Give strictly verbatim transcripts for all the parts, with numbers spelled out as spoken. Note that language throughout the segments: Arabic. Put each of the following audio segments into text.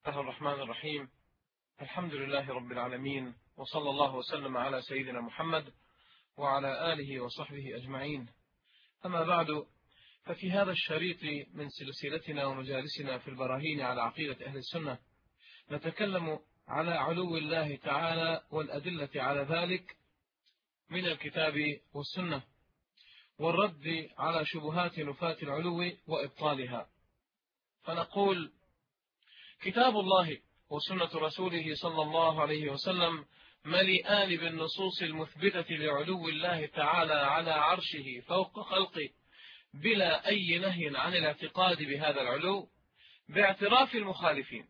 الله الرحمن الرحيم. الحمد لله رب العالمين، وصلى الله وسلم على سيدنا محمد وعلى آله وصحبه أجمعين. أما بعد، ففي هذا الشريط من سلسلتنا ومجالسنا في البراهين على عقيدة أهل السنة نتكلم على علو الله تعالى والأدلة على ذلك من الكتاب والسنة، والرد على شبهات نفاة العلو وإبطالها. فنقول: كتاب الله وسنة رسوله صلى الله عليه وسلم مليئان بالنصوص المثبتة لعلو الله تعالى على عرشه فوق خلقه، بلا أي نهي عن الاعتقاد بهذا العلو باعتراف المخالفين.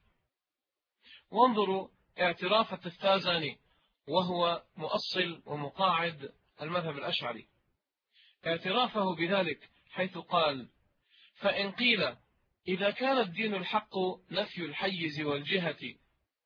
وانظروا اعتراف التفتازاني، وهو مؤصل ومقاعد المذهب الأشعري، اعترافه بذلك حيث قال: فإن قيل إذا كان الدين الحق نفي الحيز والجهة،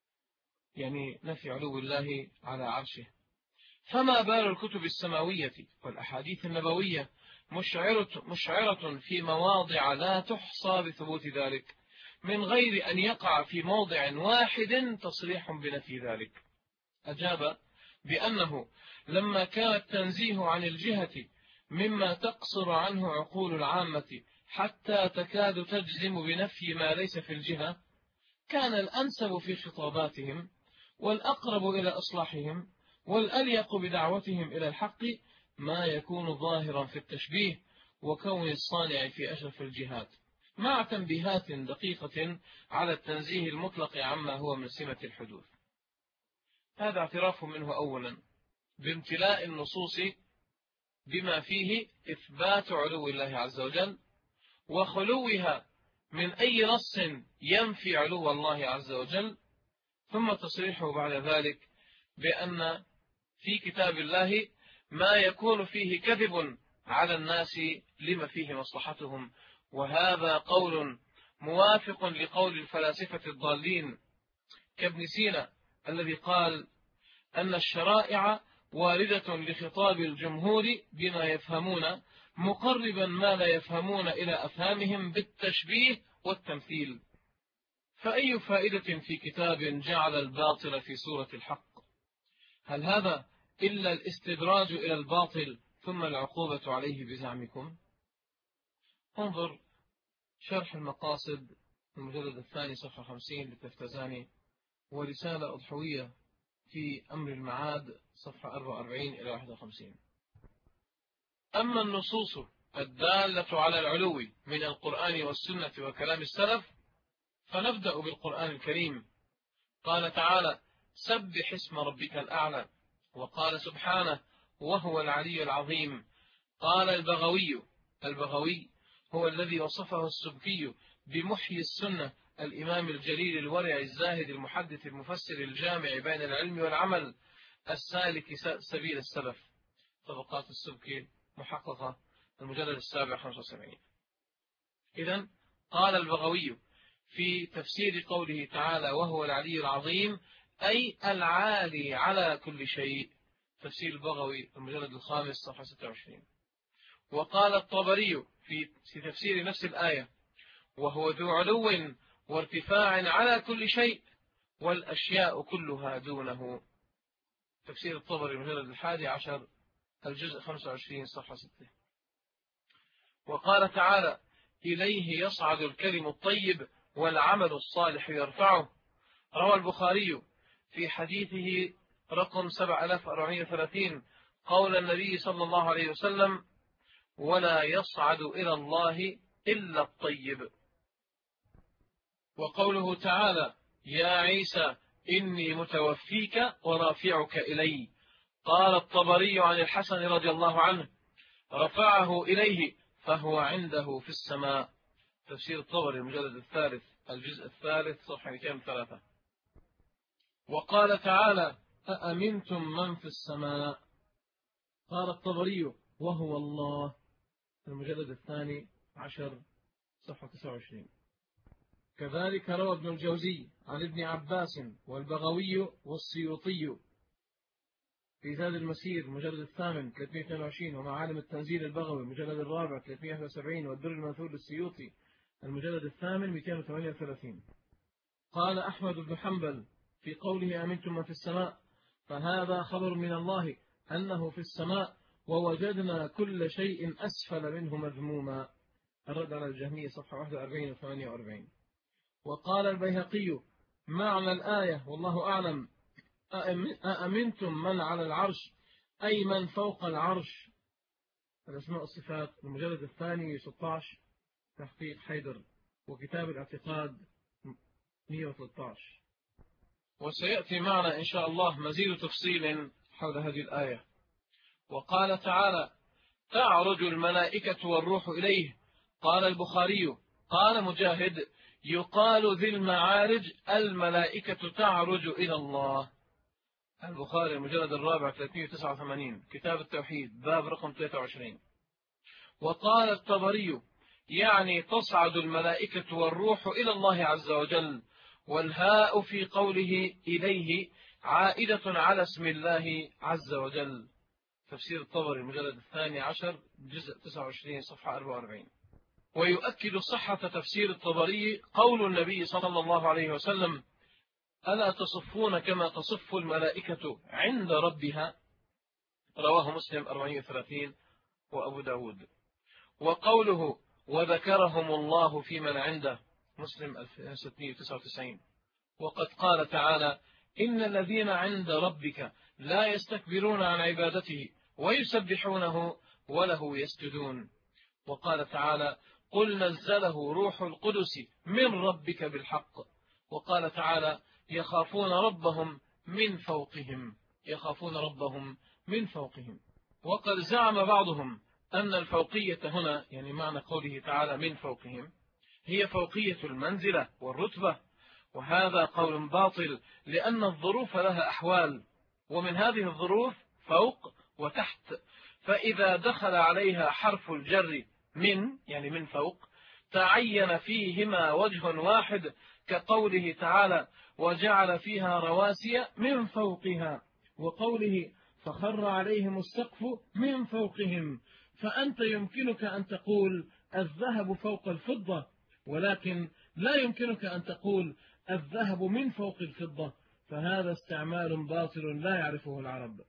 يعني نفي علو الله على عرشه، فما بال الكتب السماوية والأحاديث النبوية مشعرة, مشعرة في مواضع لا تحصى بثبوت ذلك، من غير أن يقع في موضع واحد تصريح بنفي ذلك. أجاب بأنه لما كان التنزيه عن الجهة مما تقصر عنه عقول العامة حتى تكاد تجزم بنفي ما ليس في الجهة، كان الأنسب في خطاباتهم والأقرب إلى إصلاحهم والأليق بدعوتهم إلى الحق ما يكون ظاهرا في التشبيه وكون الصانع في أشرف الجهات، مع تنبيهات دقيقة على التنزيه المطلق عما هو من سمة الحدوث. هذا اعتراف منه أولا بامتلاء النصوص بما فيه إثبات علو الله عز وجل وخلوها من أي نص ينفي علو الله عز وجل، ثم تصريحه بعد ذلك بأن في كتاب الله ما يكون فيه كذب على الناس لما فيه مصلحتهم. وهذا قول موافق لقول الفلاسفة الضالين كابن سينا الذي قال أن الشرائع واردة لخطاب الجمهور بما يفهمون، مقربا ما لا يفهمون إلى أفهامهم بالتشبيه والتمثيل. فأي فائدة في كتاب جعل الباطل في صورة الحق؟ هل هذا إلا الاستدراج إلى الباطل ثم العقوبة عليه بزعمكم؟ انظر شرح المقاصد المجلد الثاني صفحة خمسين للتفتزاني، ورسالة أضحوية في أمر المعاد صفحة أربعة وأربعين إلى واحد وخمسين. أما النصوص الدالة على العلو من القرآن والسنة وكلام السلف، فنبدأ بالقرآن الكريم. قال تعالى: سبح اسم ربك الأعلى. وقال سبحانه: وهو العلي العظيم. قال البغوي البغوي هو الذي وصفه السبكي بمحيي السنة، الإمام الجليل الورع الزاهد المحدث المفسر الجامع بين العلم والعمل السالك سبيل السلف. طبقات السبكي محققة، المجلد السابع خمسة وسبعين. إذن قال البغوي في تفسير قوله تعالى: وهو العلي العظيم، أي العالي على كل شيء. تفسير البغوي المجلد الخامس صفحة ستة وعشرين. وقال الطبري في تفسير نفس الآية: وهو ذو علو وارتفاع على كل شيء والأشياء كلها دونه. تفسير الطبري المجلد الحادي عشر الجزء خمسة وعشرين صفحة ستة. وقال تعالى: إليه يصعد الكلم الطيب والعمل الصالح يرفعه. روى البخاري في حديثه رقم سبعة آلاف وأربعمائة وثلاثين قول النبي صلى الله عليه وسلم: ولا يصعد إلى الله إلا الطيب. وقوله تعالى: يا عيسى إني متوفيك ورافعك إلي. قال الطبري عن الحسن رضي الله عنه: رفعه إليه فهو عنده في السماء. تفسير الطبري المجلد الثالث الجزء الثالث صفحة مئتين وثلاثة. وقال تعالى: أأمنتم من في السماء. قال الطبري: وهو الله. المجلد الثاني عشر صفحة تسعة وعشرين. كذلك روى ابن الجوزي عن ابن عباس والبغوي والسيوطي في زاد المسير المجلد الثامن ثلاثمائة واثنين وعشرين، ومعالم التنزيل البغوي المجلد الرابع ثلاثمائة وواحد وسبعين، والدر المنثور للسيوطي المجلد الثامن مئتين وثمانية وثلاثين. قال أحمد بن حنبل في قوله أمنتم من في السماء فهذا خبر من الله أنه في السماء ووجدنا كل شيء أسفل منه مذموما. الرد على الجهمية صفحة واحد وأربعين و ثمانية وأربعين. وقال البيهقي معنى الآية والله أعلم أأمنتم من على العرش أي من فوق العرش. الأسماء والصفات المجلد الثاني ستة عشر تحقيق حيدر وكتاب الاعتقاد مئة وثلاثة عشر. وسيأتي معنا إن شاء الله مزيد تفصيل حول هذه الآية. وقال تعالى تعرج الملائكة والروح إليه. قال البخاري قال مجاهد يقال ذي المعارج الملائكة تعرج إلى الله. البخاري المجلد الرابع ثلاثمئة وتسعة وثمانين كتاب التوحيد باب رقم ثلاثة وعشرين. وقال الطبري يعني تصعد الملائكة والروح إلى الله عز وجل، والهاء في قوله إليه عائدة على اسم الله عز وجل. تفسير الطبري المجلد الثاني عشر جزء تسعة وعشرين صفحة أربعة وأربعين. ويؤكد صحة تفسير الطبري قول النبي صلى الله عليه وسلم ألا تصفون كما تصف الملائكة عند ربها. رواه مسلم أربعمئة وثلاثين وأبو داود. وقوله وذكرهم الله في من عنده مسلم ستمئة وتسعة وتسعين. وقد قال تعالى إن الذين عند ربك لا يستكبرون عن عبادته ويسبحونه وله يسجدون. وقال تعالى قل نزله روح القدس من ربك بالحق. وقال تعالى يخافون ربهم من فوقهم يخافون ربهم من فوقهم. وقد زعم بعضهم أن الفوقية هنا يعني معنى قوله تعالى من فوقهم هي فوقية المنزلة والرتبة، وهذا قول باطل لأن الظروف لها أحوال، ومن هذه الظروف فوق وتحت، فإذا دخل عليها حرف الجر من يعني من فوق تعين فيهما وجه واحد كقوله تعالى وجعل فيها رواسي من فوقها، وقوله فخر عليهم السقف من فوقهم. فأنت يمكنك أن تقول الذهب فوق الفضة، ولكن لا يمكنك أن تقول الذهب من فوق الفضة، فهذا استعمال باطل لا يعرفه العرب.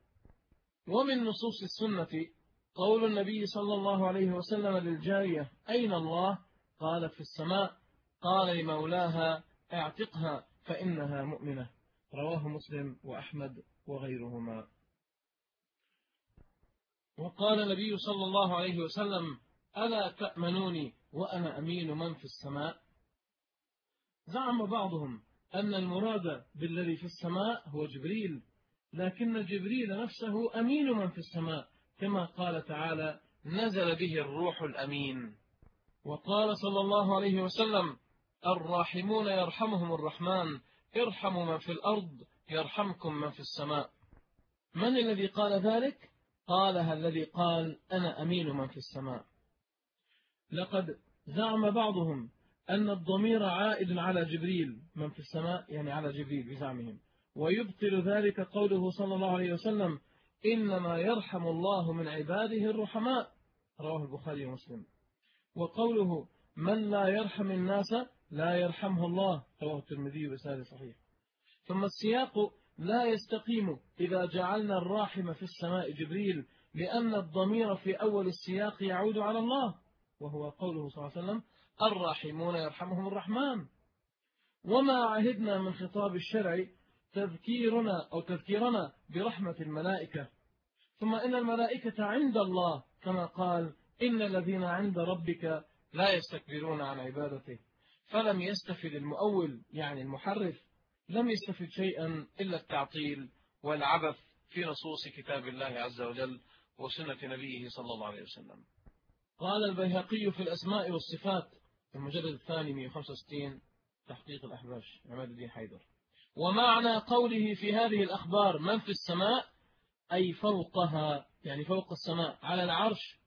ومن نصوص السنة قول النبي صلى الله عليه وسلم للجارية أين الله؟ قالت في السماء. قال لمولاها اعتقها فإنها مؤمنة. رواه مسلم وأحمد وغيرهما. وقال النبي صلى الله عليه وسلم ألا تأمنوني وأنا أمين من في السماء. زعم بعضهم أن المراد بالذي في السماء هو جبريل، لكن جبريل نفسه أمين من في السماء كما قال تعالى نزل به الروح الأمين. وقال صلى الله عليه وسلم الراحمون يرحمهم الرحمن ارحموا من في الأرض يرحمكم من في السماء. من الذي قال ذلك؟ قالها الذي قال أنا أمين من في السماء. لقد زعم بعضهم أن الضمير عائد على جبريل من في السماء يعني على جبريل بزعمهم، ويبطل ذلك قوله صلى الله عليه وسلم إنما يرحم الله من عباده الرحماء. رواه البخاري ومسلم. وقوله من لا يرحم الناس لا يرحمه الله. رواه الترمذي بسند صحيح. ثم السياق لا يستقيم إذا جعلنا الراحم في السماء جبريل، لأن الضمير في أول السياق يعود على الله، وهو قوله صلى الله عليه وسلم الراحمون يرحمهم الرحمن. وما عهدنا من خطاب الشرع تذكيرنا أو تذكيرنا برحمة الملائكة. ثم إن الملائكة عند الله كما قال إن الذين عند ربك لا يستكبرون عن عبادته. فلم يستفد المؤول يعني المحرف لم يستفد شيئا إلا التعطيل والعبث في نصوص كتاب الله عز وجل وسنة نبيه صلى الله عليه وسلم. قال البيهقي في الأسماء والصفات في المجلد الثاني مئة وخمسة وستين تحقيق الأحباش عماد الدين حيدر. ومعنى قوله في هذه الأخبار من في السماء أي فوقها يعني فوق السماء على العرش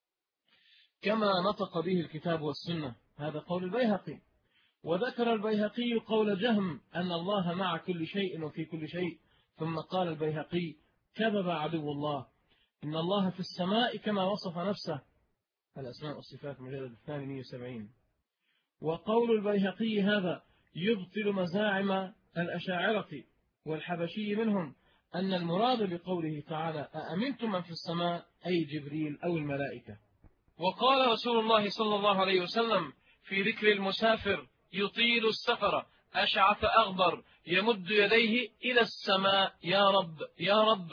كما نطق به الكتاب والسنة. هذا قول البيهقي. وذكر البيهقي قول جهم أن الله مع كل شيء وفي كل شيء. ثم قال البيهقي كذب عدو الله إن الله في السماء كما وصف نفسه. الأسماء والصفات مجلد الثاني مئة وسبعين. وقول البيهقي هذا يبطل مزاعم الأشاعرة والحبشي منهم أن المراد بقوله تعالى أأمنتم من في السماء أي جبريل أو الملائكة. وقال رسول الله صلى الله عليه وسلم في ذكر المسافر يطيل السفر أشعث أغبر يمد يديه إلى السماء يا رب يا رب.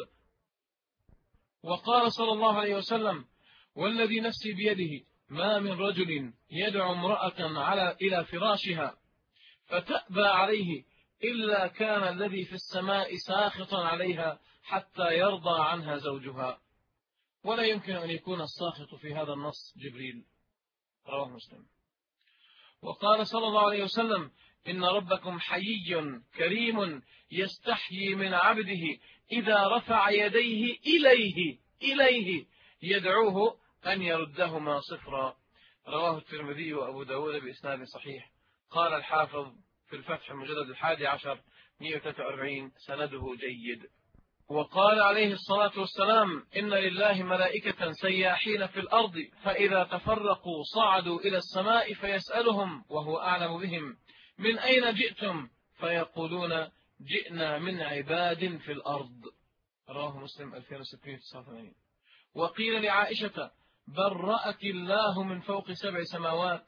وقال صلى الله عليه وسلم والذي نفسي بيده ما من رجل يدعو امرأة على إلى فراشها فتأبى عليه إلا كان الذي في السماء ساخطا عليها حتى يرضى عنها زوجها. ولا يمكن أن يكون الساخط في هذا النص جبريل. رواه مسلم. وقال صلى الله عليه وسلم إن ربكم حيي كريم يستحيي من عبده إذا رفع يديه إليه إليه يدعوه أن يردهما صفرا. رواه الترمذي وأبو داود بإسناد صحيح. قال الحافظ في الفتح المجلد الحادي عشر مئة وثلاثة وأربعين سنده جيد. وقال عليه الصلاة والسلام إن لله ملائكة سياحين في الأرض فإذا تفرقوا صعدوا إلى السماء فيسألهم وهو أعلم بهم من أين جئتم فيقولون جئنا من عباد في الأرض. رواه مسلم ألفين وستمئة وتسعة وثمانين. وقيل لعائشة برأك الله من فوق سبع سماوات.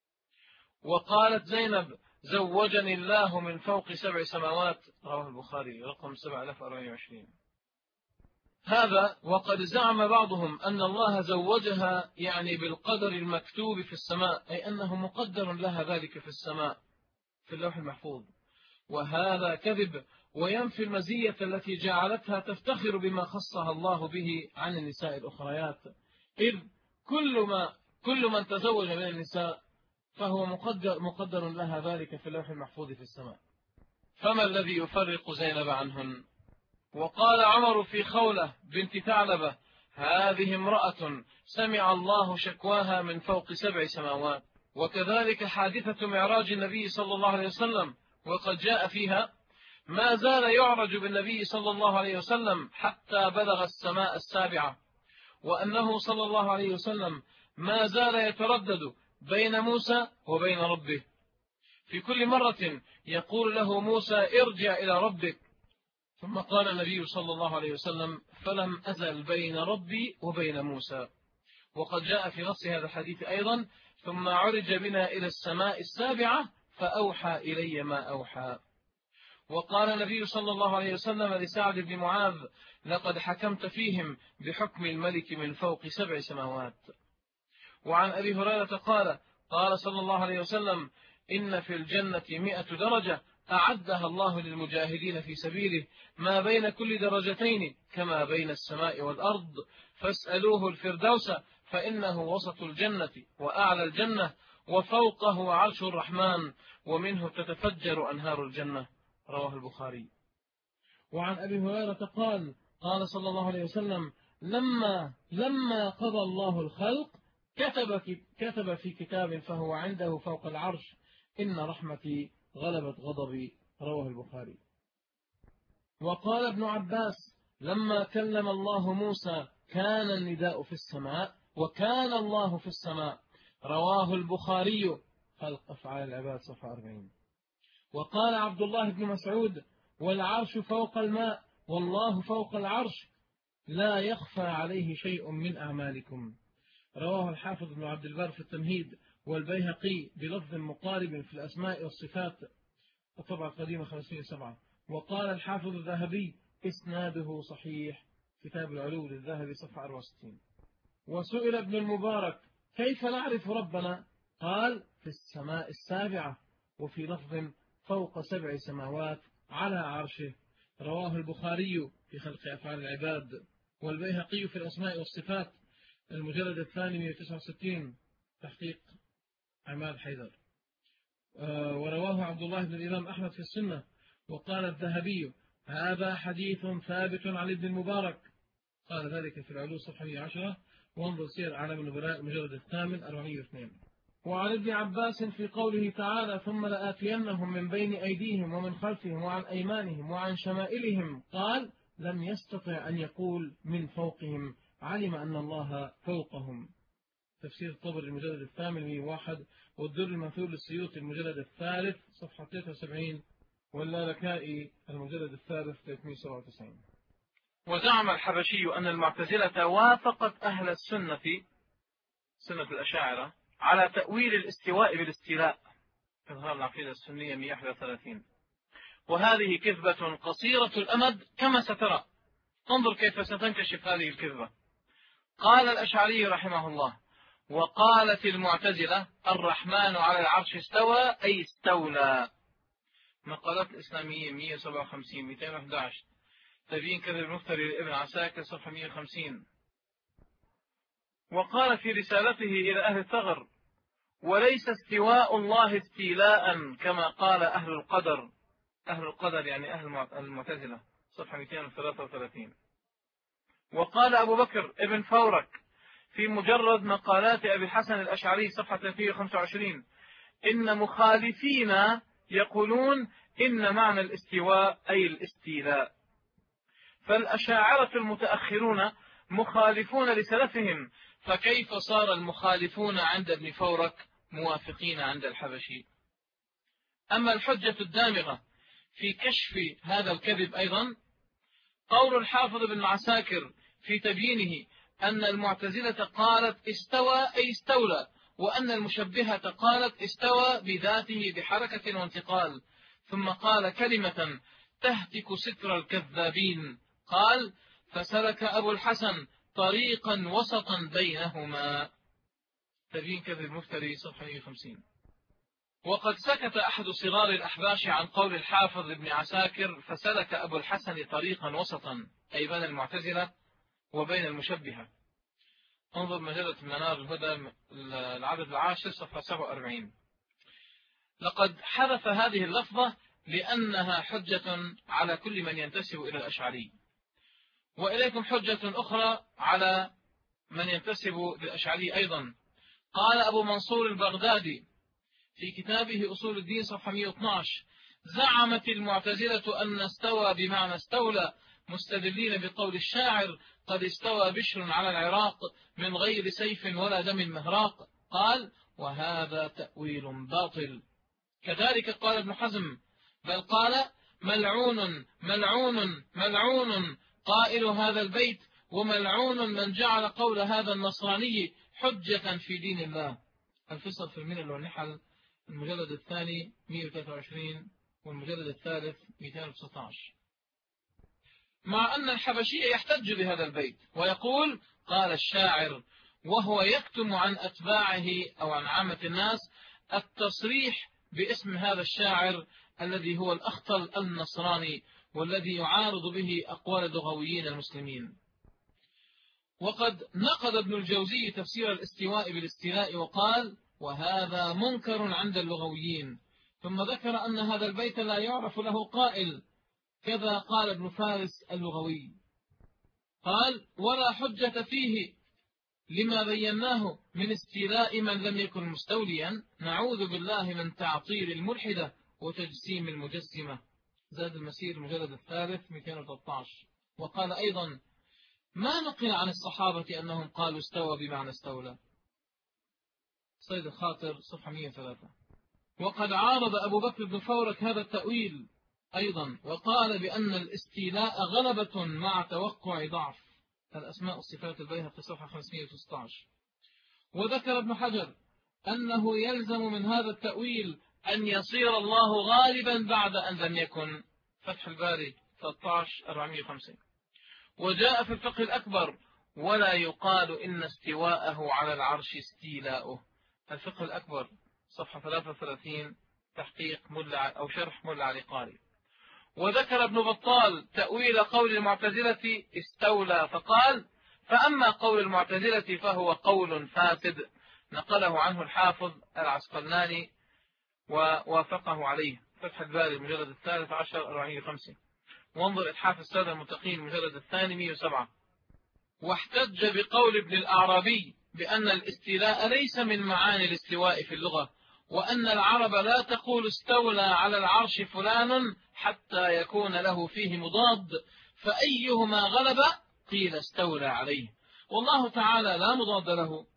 وقالت زينب زوجني الله من فوق سبع سماوات. رواه البخاري رقم سبعة آلاف وأربعمائة وعشرين. هذا وقد زعم بعضهم أن الله زوجها يعني بالقدر المكتوب في السماء أي أنه مقدر لها ذلك في السماء في اللوح المحفوظ. وهذا كذب وينفي المزية التي جعلتها تفتخر بما خصها الله به عن النساء الأخريات، إذ كل ما كل من تزوج من النساء فهو مقدر, مقدر لها ذلك في اللوح المحفوظ في السماء. فما الذي يفرق زينب عنهن؟ وقال عمر في خولة بنت ثعلبة هذه امرأة سمع الله شكواها من فوق سبع سماوات. وكذلك حادثة معراج النبي صلى الله عليه وسلم وقد جاء فيها ما زال يعرج بالنبي صلى الله عليه وسلم حتى بلغ السماء السابعة، وأنه صلى الله عليه وسلم ما زال يتردد بين موسى وبين ربه في كل مرة يقول له موسى ارجع إلى ربك، ثم قال النبي صلى الله عليه وسلم فلم أزل بين ربي وبين موسى. وقد جاء في نص هذا الحديث أيضا ثم عرج بنا إلى السماء السابعة فأوحى إلي ما أوحى. وقال النبي صلى الله عليه وسلم لسعد بن معاذ لقد حكمت فيهم بحكم الملك من فوق سبع سماوات. وعن أبي هريرة قال قال صلى الله عليه وسلم إن في الجنة مئة درجة أعدها الله للمجاهدين في سبيله ما بين كل درجتين كما بين السماء والأرض فاسألوه الفردوس فإنه وسط الجنة وأعلى الجنة وفوقه عرش الرحمن ومنه تتفجر أنهار الجنة. رواه البخاري. وعن أبي هريرة قال قال صلى الله عليه وسلم لما لما قضى الله الخلق كتب كتب في كتاب فهو عنده فوق العرش إن رحمتي غلبت غضبي. رواه البخاري. وقال ابن عباس لما كلم الله موسى كان النداء في السماء وكان الله في السماء. رواه البخاري خلق أفعال العباد صفحة أربعين. وقال عبد الله بن مسعود والعرش فوق الماء والله فوق العرش لا يخفى عليه شيء من أعمالكم. رواه الحافظ بن عبد البر في التمهيد والبيهقي بلفظ مقارب في الأسماء والصفات الطبعة القديمة خمسمائة وسبعة. وقال الحافظ الذهبي إسناده صحيح كتاب العلو للذهبي صفحة أربعة وستين. وسئل ابن المبارك كيف نعرف ربنا؟ قال في السماء السابعة وفي لفظ فوق سبع سماوات على عرشه. رواه البخاري في خلق أفعال العباد والبيهقي في الأسماء والصفات المجلد الثاني مئة وتسعة وستين تحقيق عماد حيدر. ورواه عبد الله بن الإمام أحمد في السنة. وقال الذهبي هذا حديث ثابت عن ابن المبارك قال ذلك في العلو صفحة مئة وعشرة وانظر سير أعلام النبلاء المجلد الثامن أربعمائة واثنين. وعن ابن عباس في قوله تعالى ثم لآتينهم من بين أيديهم ومن خلفهم وعن أيمانهم وعن شمائلهم قال لم يستطع أن يقول من فوقهم علم أن الله فوقهم. تفسير الطبري المجلد الثامن مئة وواحد، والدر المنثور للسيوطي المجلد الثالث صفحة ثلاثة وسبعين، واللالكائي المجلد الثالث ثلاثمئة وسبعة وتسعين. وزعم الحبشي أن المعتزلة وافقت أهل السنة سنة الأشاعرة على تأويل الاستواء بالاستيلاء في إظهار العقيدة السنية مئة وواحد وثلاثين، وهذه كذبة قصيرة الأمد كما سترى. انظر كيف ستنكشف هذه الكذبة. قال الأشعري رحمه الله: وقالت المعتزلة الرحمن على العرش استوى أي استولى. مقالات الإسلامية مئة وسبعة وخمسين مئتين وأحد عشر، تبيين كذب المفتري لابن عساكر صفحة مئة وخمسين. وقال في رسالته إلى أهل الثغر: وليس استواء الله استيلاء كما قال أهل القدر. أهل القدر يعني أهل المعتزلة صفحة مئتين وثلاثة وثلاثين. وقال أبو بكر ابن فورك في مجرد مقالات أبي الحسن الأشعري صفحة ثلاثمئة وخمسة وعشرين: إن مخالفين يقولون إن معنى الاستواء أي الاستيلاء. فالأشاعرة المتأخرون مخالفون لسلفهم، فكيف صار المخالفون عند ابن فورك موافقين عند الحبشي؟ أما الحجة الدامغة في كشف هذا الكذب أيضا قول الحافظ بن عساكر في تبيينه أن المعتزلة قالت استوى أي استولى، وأن المشبهة قالت استوى بذاته بحركة وانتقال، ثم قال كلمة تهتك ستر الكذابين، قال: فسلك أبو الحسن طريقا وسطا بينهما. تبيين كذب المفتري صفحة مئة وخمسين. وقد سكت أحد صغار الأحباش عن قول الحافظ ابن عساكر فسلك أبو الحسن طريقا وسطا، أي بين المعتزلة وبين المشبهة. انظر مجلة منار الهدى العدد العاشر صفحة سبعة وأربعين. لقد حذف هذه اللفظة لأنها حجة على كل من ينتسب إلى الأشعري. وإليكم حجة أخرى على من ينتسب للأشعري أيضا. قال أبو منصور البغدادي في كتابه أصول الدين صفحة مئة واثني عشر: زعمت المعتزلة أن استوى بمعنى استولى، مستدلين بقول الشاعر: قد استوى بشر على العراق من غير سيف ولا دم مهراق. قال: وهذا تأويل باطل. كذلك قال ابن حزم: بل قال: ملعون ملعون ملعون قائل هذا البيت، وملعون من جعل قول هذا النصراني حجة في دين الله. الفصل في الملل والنحل المجلد الثاني مئة وثلاثة وعشرين والمجلد الثالث مئتين وتسعة عشر. مع أن الحبشي يحتج بهذا البيت ويقول: قال الشاعر، وهو يكتم عن أتباعه أو عن عامة الناس التصريح باسم هذا الشاعر الذي هو الأخطل النصراني، والذي يعارض به أقوال اللغويين المسلمين. وقد نقد ابن الجوزي تفسير الاستواء بالاستيلاء وقال: وهذا منكر عند اللغويين. ثم ذكر أن هذا البيت لا يعرف له قائل، كذا قال ابن فارس اللغوي. قال: ولا حجة فيه لما بيناه من استيلاء من لم يكن مستوليا، نعوذ بالله من تعطيل الملحدة وتجسيم المجسمة. زاد المسير المجلد الثالث مئتين وثلاثة عشر. وقال أيضا: ما نقل عن الصحابة أنهم قالوا استوى بمعنى استولى. صيد الخاطر صفحة مئة وثلاثة. وقد عارض أبو بكر بن فورك هذا التأويل أيضا، وقال بأن الاستيلاء غلبة مع توقع ضعف. الأسماء والصفات البيهقي صفحة خمسمئة وستة عشر. وذكر ابن حجر أنه يلزم من هذا التأويل أن يصير الله غالبا بعد أن لم يكن. فتح الباري ثلاثة عشر أربعمئة وخمسين. وجاء في الفقه الأكبر: ولا يقال إن استواءه على العرش استيلاؤه. الفقه الأكبر صفحة ثلاثة وثلاثين، تحقيق ملا أو شرح ملا علي قاري. وذكر ابن بطال تأويل قول المعتزلة استولى فقال: فأما قول المعتزلة فهو قول فاسد، نقله عنه الحافظ العسقلاني ووافقه عليه. فتح الباري المجلد الثالث عشر أربعمئة وخمسين. وانظر إتحاف السادة المتقين المجلد الثاني مئة وسبعة. واحتج بقول ابن الأعرابي بأن الاستيلاء ليس من معاني الاستواء في اللغة، وأن العرب لا تقول استولى على العرش فلان حتى يكون له فيه مضاد، فأيهما غلب قيل استولى عليه، والله تعالى لا مضاد له،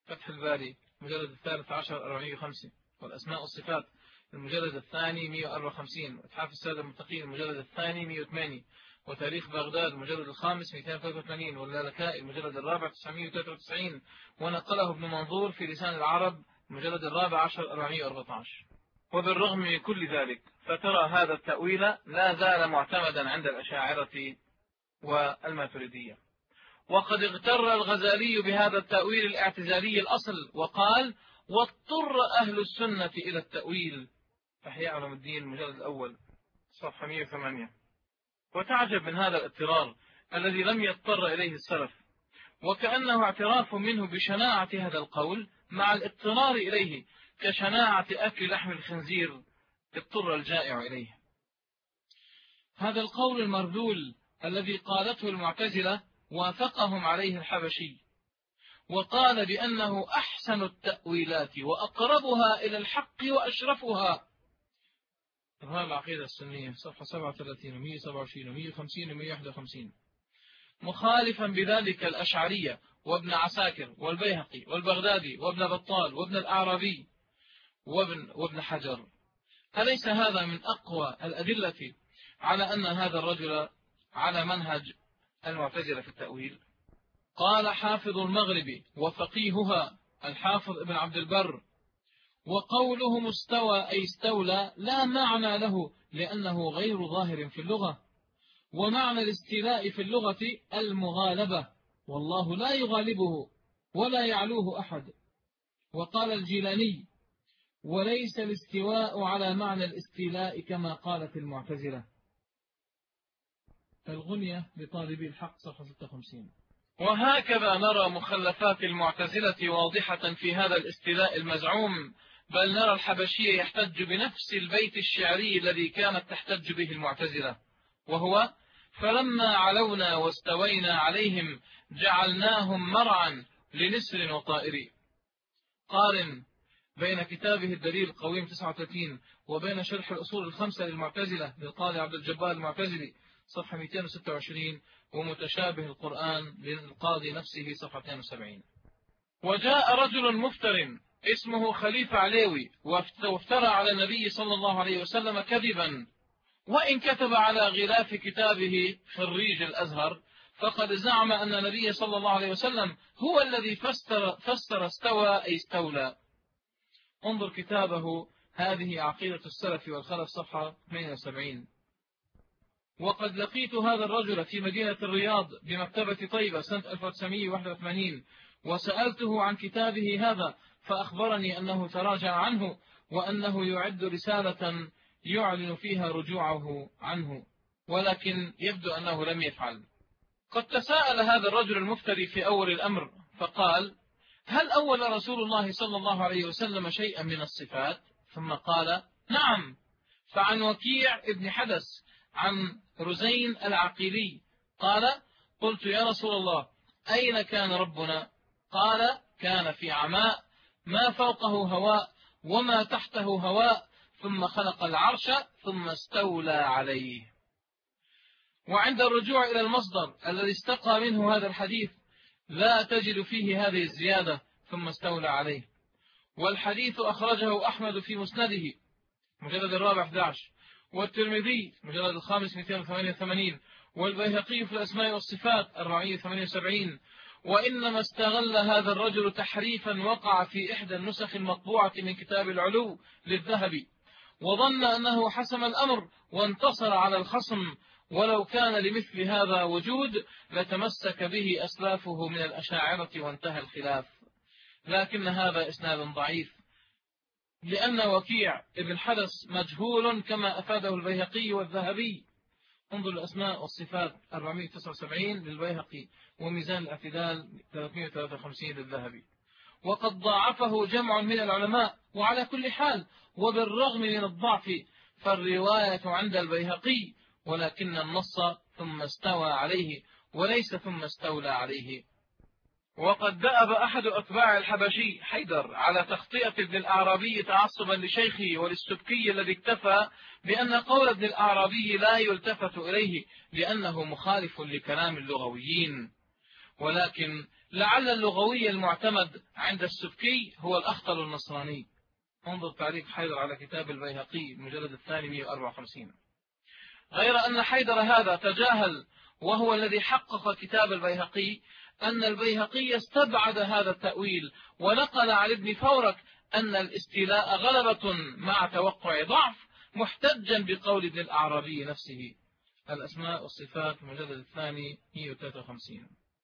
فتح الباري المجلد الثالث عشر أربعمائة وخمسة، والأسماء والصفات المجلد الثاني مئة وأربعة وخمسين، وإتحاف السادة المتقين المجلد الثاني مئة وثمانية، وتاريخ بغداد المجلد الخامس مئتين وثلاثة وثمانين، واللالكائي المجلد الرابع تسعمائة وثلاثة وتسعين، ونقله ابن منظور في لسان العرب المجلد الرابع عشر أربعمائة وأربعة عشر. وبالرغم من كل ذلك فترى هذا التأويل لا زال معتمدا عند الأشاعرة والماتريدية. وقد اغتر الغزالي بهذا التأويل الاعتزالي الأصل وقال: واضطر أهل السنة إلى التأويل. إحياء علوم الدين المجلد الأول صفحة مئة وثمانية. وتعجب من هذا الاضطرار الذي لم يضطر إليه السلف، وكأنه اعتراف منه بشناعة هذا القول مع الاضطرار إليه، كشناعة أكل لحم الخنزير اضطر الجائع إليه. هذا القول المرذول الذي قالته المعتزلة وافقهم عليه الحبشي، وقال بأنه أحسن التأويلات وأقربها إلى الحق وأشرفها. هذا العقيدة السنية صفحة سبعة وثلاثين ومئة وسبعة وعشرين ومئة وخمسين ومئة وواحد وخمسين. مخالفا بذلك الأشعرية وابن عساكر والبيهقي والبغدادي وابن بطال وابن الأعرابي وابن, وابن حجر. أليس هذا من أقوى الأدلة على أن هذا الرجل على منهج المعتزلة في التأويل؟ قال حافظ المغرب وفقيهها الحافظ ابن عبد البر: وقوله مستوى أي استولى لا معنى له، لأنه غير ظاهر في اللغة، ومعنى الاستيلاء في اللغة المغالبة، والله لا يغالبه ولا يعلوه أحد. وقال الجيلاني: وليس الاستواء على معنى الاستيلاء كما قالت المعتزلة. الغنية لطالبي الحق صفحة ستة وخمسين. وهكذا نرى مخلفات المعتزلة واضحة في هذا الاستيلاء المزعوم، بل نرى الحبشي يحتج بنفس البيت الشعري الذي كانت تحتج به المعتزلة، وهو: فلما علونا واستوينا عليهم جعلناهم مرعا لنسر وطائر. قارن بين كتابه الدليل القويم تسعة وثلاثين وبين شرح الأصول الخمسة للمعتزلة للقاضي عبد الجبار المعتزلي صفحة مئتين وستة وعشرين، ومتشابه القرآن للقاضي نفسه صفحة اثنين وسبعين. وجاء رجل مفتر اسمه خليفة عليوي وافترى على النبي صلى الله عليه وسلم كذبا، وإن كتب على غلاف كتابه خريج الأزهر، فقد زعم أن النبي صلى الله عليه وسلم هو الذي فسر, فسر استوى أي استولى. انظر كتابه هذه عقيدة السلف والخلف صفحة ثمانية وسبعين. وقد لقيت هذا الرجل في مدينة الرياض بمكتبة طيبة سنة ألف وتسعمائة وواحد وثمانين، وسألته عن كتابه هذا فأخبرني أنه تراجع عنه، وأنه يعد رسالة يعلن فيها رجوعه عنه، ولكن يبدو أنه لم يفعل. قد تساءل هذا الرجل المفتري في أول الأمر فقال: هل أول رسول الله صلى الله عليه وسلم شيئا من الصفات؟ ثم قال: نعم. فعن وكيع ابن حدث عن رزين العقيلي قال: قلت يا رسول الله أين كان ربنا؟ قال: كان في عماء ما فوقه هواء وما تحته هواء، ثم خلق العرش ثم استولى عليه. وعند الرجوع إلى المصدر الذي استقى منه هذا الحديث لا تجد فيه هذه الزيادة ثم استولى عليه. والحديث أخرجه أحمد في مسنده مجلد الرابع أحد عشر، والترمذي مجلد الخامس مئتين وثمانية وثمانين، والبيهقي في الأسماء والصفات أربعمائة وثمانية وسبعين. وإنما استغل هذا الرجل تحريفا وقع في إحدى النسخ المطبوعة من كتاب العلو للذهبي، وظن أنه حسم الأمر وانتصر على الخصم، ولو كان لمثل هذا وجود لتمسك به أسلافه من الأشاعرة وانتهى الخلاف. لكن هذا إسناد ضعيف، لأن وكيع ابن حدث مجهول كما أفاده البيهقي والذهبي. انظر الأسماء والصفات أربعمائة وتسعة وسبعين للبيهقي، وميزان الاعتدال ثلاثمائة وثلاثة وخمسين للذهبي. وقد ضاعفه جمع من العلماء. وعلى كل حال وبالرغم من الضعف فالرواية عند البيهقي، ولكن النص ثم استوى عليه وليس ثم استولى عليه. وقد دأب أحد أتباع الحبشي حيدر على تخطئة ابن الأعرابي تعصبا لشيخه وللسبكي الذي اكتفى بأن قول ابن الأعرابي لا يلتفت إليه لأنه مخالف لكلام اللغويين. ولكن لعل اللغوي المعتمد عند السبكي هو الأخطل النصراني. انظر تعليق حيدر على كتاب البيهقي المجلد الثاني مئة وأربعة وخمسين. غير أن حيدر هذا تجاهل، وهو الذي حقق كتاب البيهقي، أن البيهقي استبعد هذا التأويل، ونقل عن ابن فورك أن الاستيلاء غلبة مع توقع ضعف، محتجا بقول ابن الأعرابي نفسه. الأسماء والصفات المجلد الثاني مئة وثلاثة وخمسين.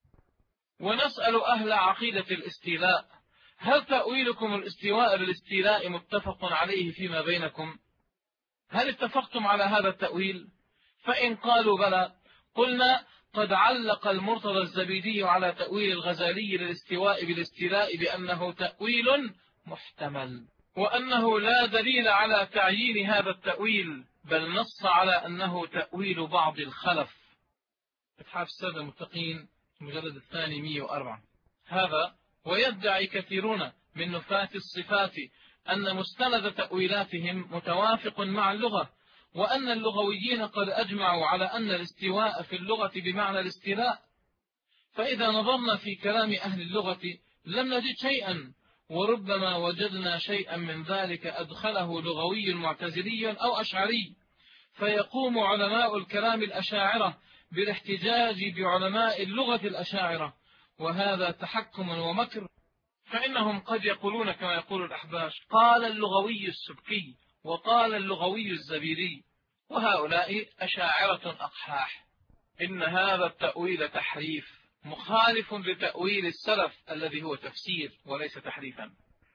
ونسأل أهل عقيدة الاستيلاء: هل تأويلكم الاستواء بالاستيلاء متفق عليه فيما بينكم؟ هل اتفقتم على هذا التأويل؟ فإن قالوا بلى، قلنا: قد علق المرتضى الزبيدي على تأويل الغزالي للاستواء بالاستيلاء بأنه تأويل محتمل، وأنه لا دليل على تعيين هذا التأويل، بل نص على أنه تأويل بعض الخلف. إتحاف السادة المتقين المجلد الثاني مئة وأربعة. هذا ويدعي كثيرون من نفاة الصفات أن مستند تأويلاتهم متوافق مع اللغة، وأن اللغويين قد أجمعوا على أن الاستواء في اللغة بمعنى الاستيلاء. فإذا نظرنا في كلام أهل اللغة لم نجد شيئا، وربما وجدنا شيئا من ذلك أدخله لغوي معتزلي أو أشعري، فيقوم علماء الكلام الأشاعرة بالاحتجاج بعلماء اللغة الأشاعرة، وهذا تحكم ومكر. فإنهم قد يقولون كما يقول الأحباش: قال اللغوي السبكي، وقال اللغوي الزبيدي، وهؤلاء أشاعرة أقحاح. إن هذا التأويل تحريف مخالف لتأويل السلف الذي هو تفسير وليس تحريفا.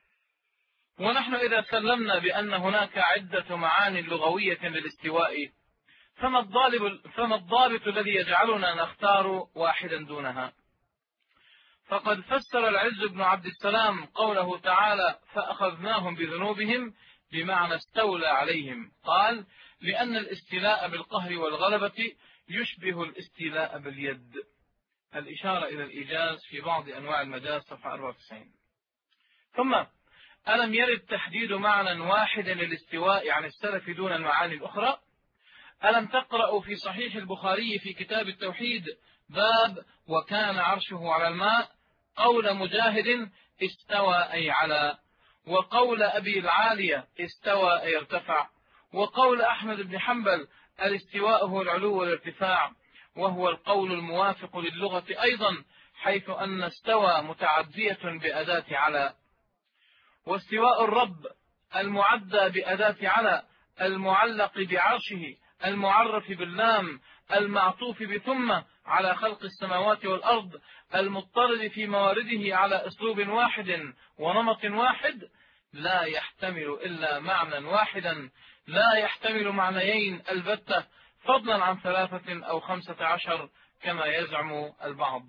ونحن إذا سلمنا بأن هناك عدة معاني لغوية للاستواء، فما الضابط, فما الضابط الذي يجعلنا نختار واحدا دونها؟ فقد فسر العز بن عبد السلام قوله تعالى: فأخذناهم بذنوبهم بمعنى استولى عليهم. قال: لأن الاستيلاء بالقهر والغلبة يشبه الاستيلاء باليد. الإشارة إلى الإيجاز في بعض أنواع المجاز صفحة أربعة وتسعين. ثم ألم يرد تحديد معنى واحد للاستواء عن السلف دون المعاني الأخرى؟ ألم تقرأوا في صحيح البخاري في كتاب التوحيد باب وكان عرشه على الماء قول مجاهد: استوى أي على، وقول أبي العالية: استوى أي ارتفع، وقول أحمد بن حنبل: الاستواء هو العلو والارتفاع، وهو القول الموافق للغة أيضا، حيث أن استوى متعدية بأداة على. واستواء الرب المعدى بأداة على، المعلق بعرشه، المعرف باللام، المعطوف بثم على خلق السماوات والأرض، المضطرد في موارده على أسلوب واحد ونمط واحد، لا يحتمل إلا معنى واحدا، لا يحتمل معنيين البتة، فضلا عن ثلاثة أو خمسة عشر كما يزعم البعض.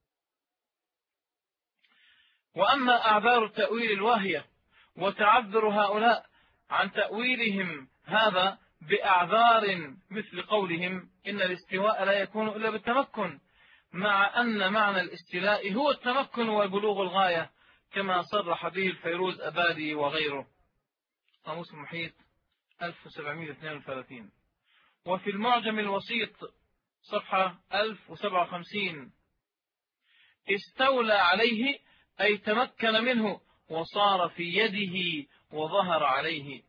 وأما أعذار التأويل الواهية وتعذر هؤلاء عن تأويلهم هذا بأعذار مثل قولهم: إن الاستواء لا يكون إلا بالتمكن، مع أن معنى الاستيلاء هو التمكن وبلوغ الغاية، كما صرح به الفيروز أبادي وغيره. قاموس المحيط ألف وسبعمئة واثنين وثلاثين. وفي المعجم الوسيط صفحة ألف وسبعة وخمسين: استولى عليه أي تمكن منه وصار في يده وظهر عليه.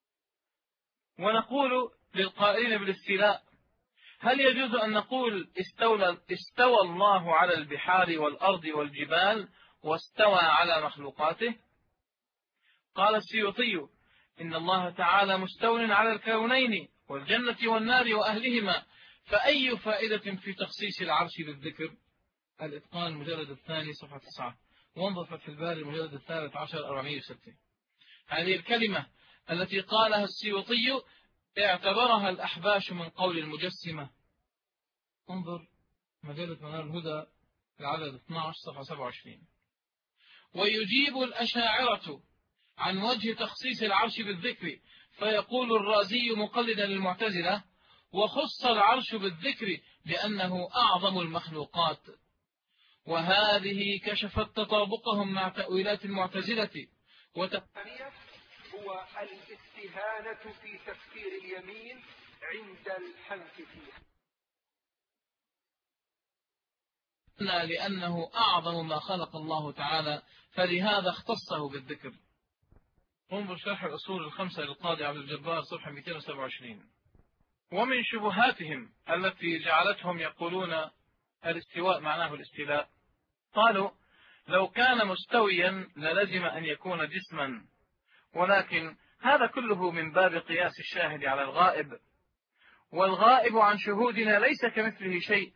ونقول للقائلين بالاستيلاء: هل يجوز أن نقول استولى, استوى الله على البحار والأرض والجبال واستوى على مخلوقاته؟ قال السيوطي: إن الله تعالى مستول على الكونين والجنة والنار وأهلهما، فأي فائدة في تخصيص العرش بالذكر؟ الإتقان المجلد الثاني صفحة تسعة، وانظر فتح الباري المجلد الثالث عشر أربعمائة وستة. هذه الكلمة التي قالها السيوطي اعتبرها الأحباش من قول المجسمة. انظر مجلة منار الهدى العدد اثني عشر صفحة سبعة وعشرين. ويجيب الأشاعرة عن وجه تخصيص العرش بالذكر، فيقول الرازي مقلدا للمعتزلة: وخص العرش بالذكر لأنه أعظم المخلوقات. وهذه كشفت تطابقهم مع تأويلات المعتزلة. الثانية هو الاستهانة في تفسير اليمين عند الحنث فيها. لأنه أعظم ما خلق الله تعالى، فلهذا اختصه بالذكر. انظر شرح الأصول الخمسة للقاضي عبد الجبار صفحة مئتين وسبعة وعشرين. ومن شبهاتهم التي جعلتهم يقولون الاستواء معناه الاستيلاء، قالوا لو كان مستويا للزم أن يكون جسما، ولكن هذا كله من باب قياس الشاهد على الغائب، والغائب عن شهودنا ليس كمثله شيء،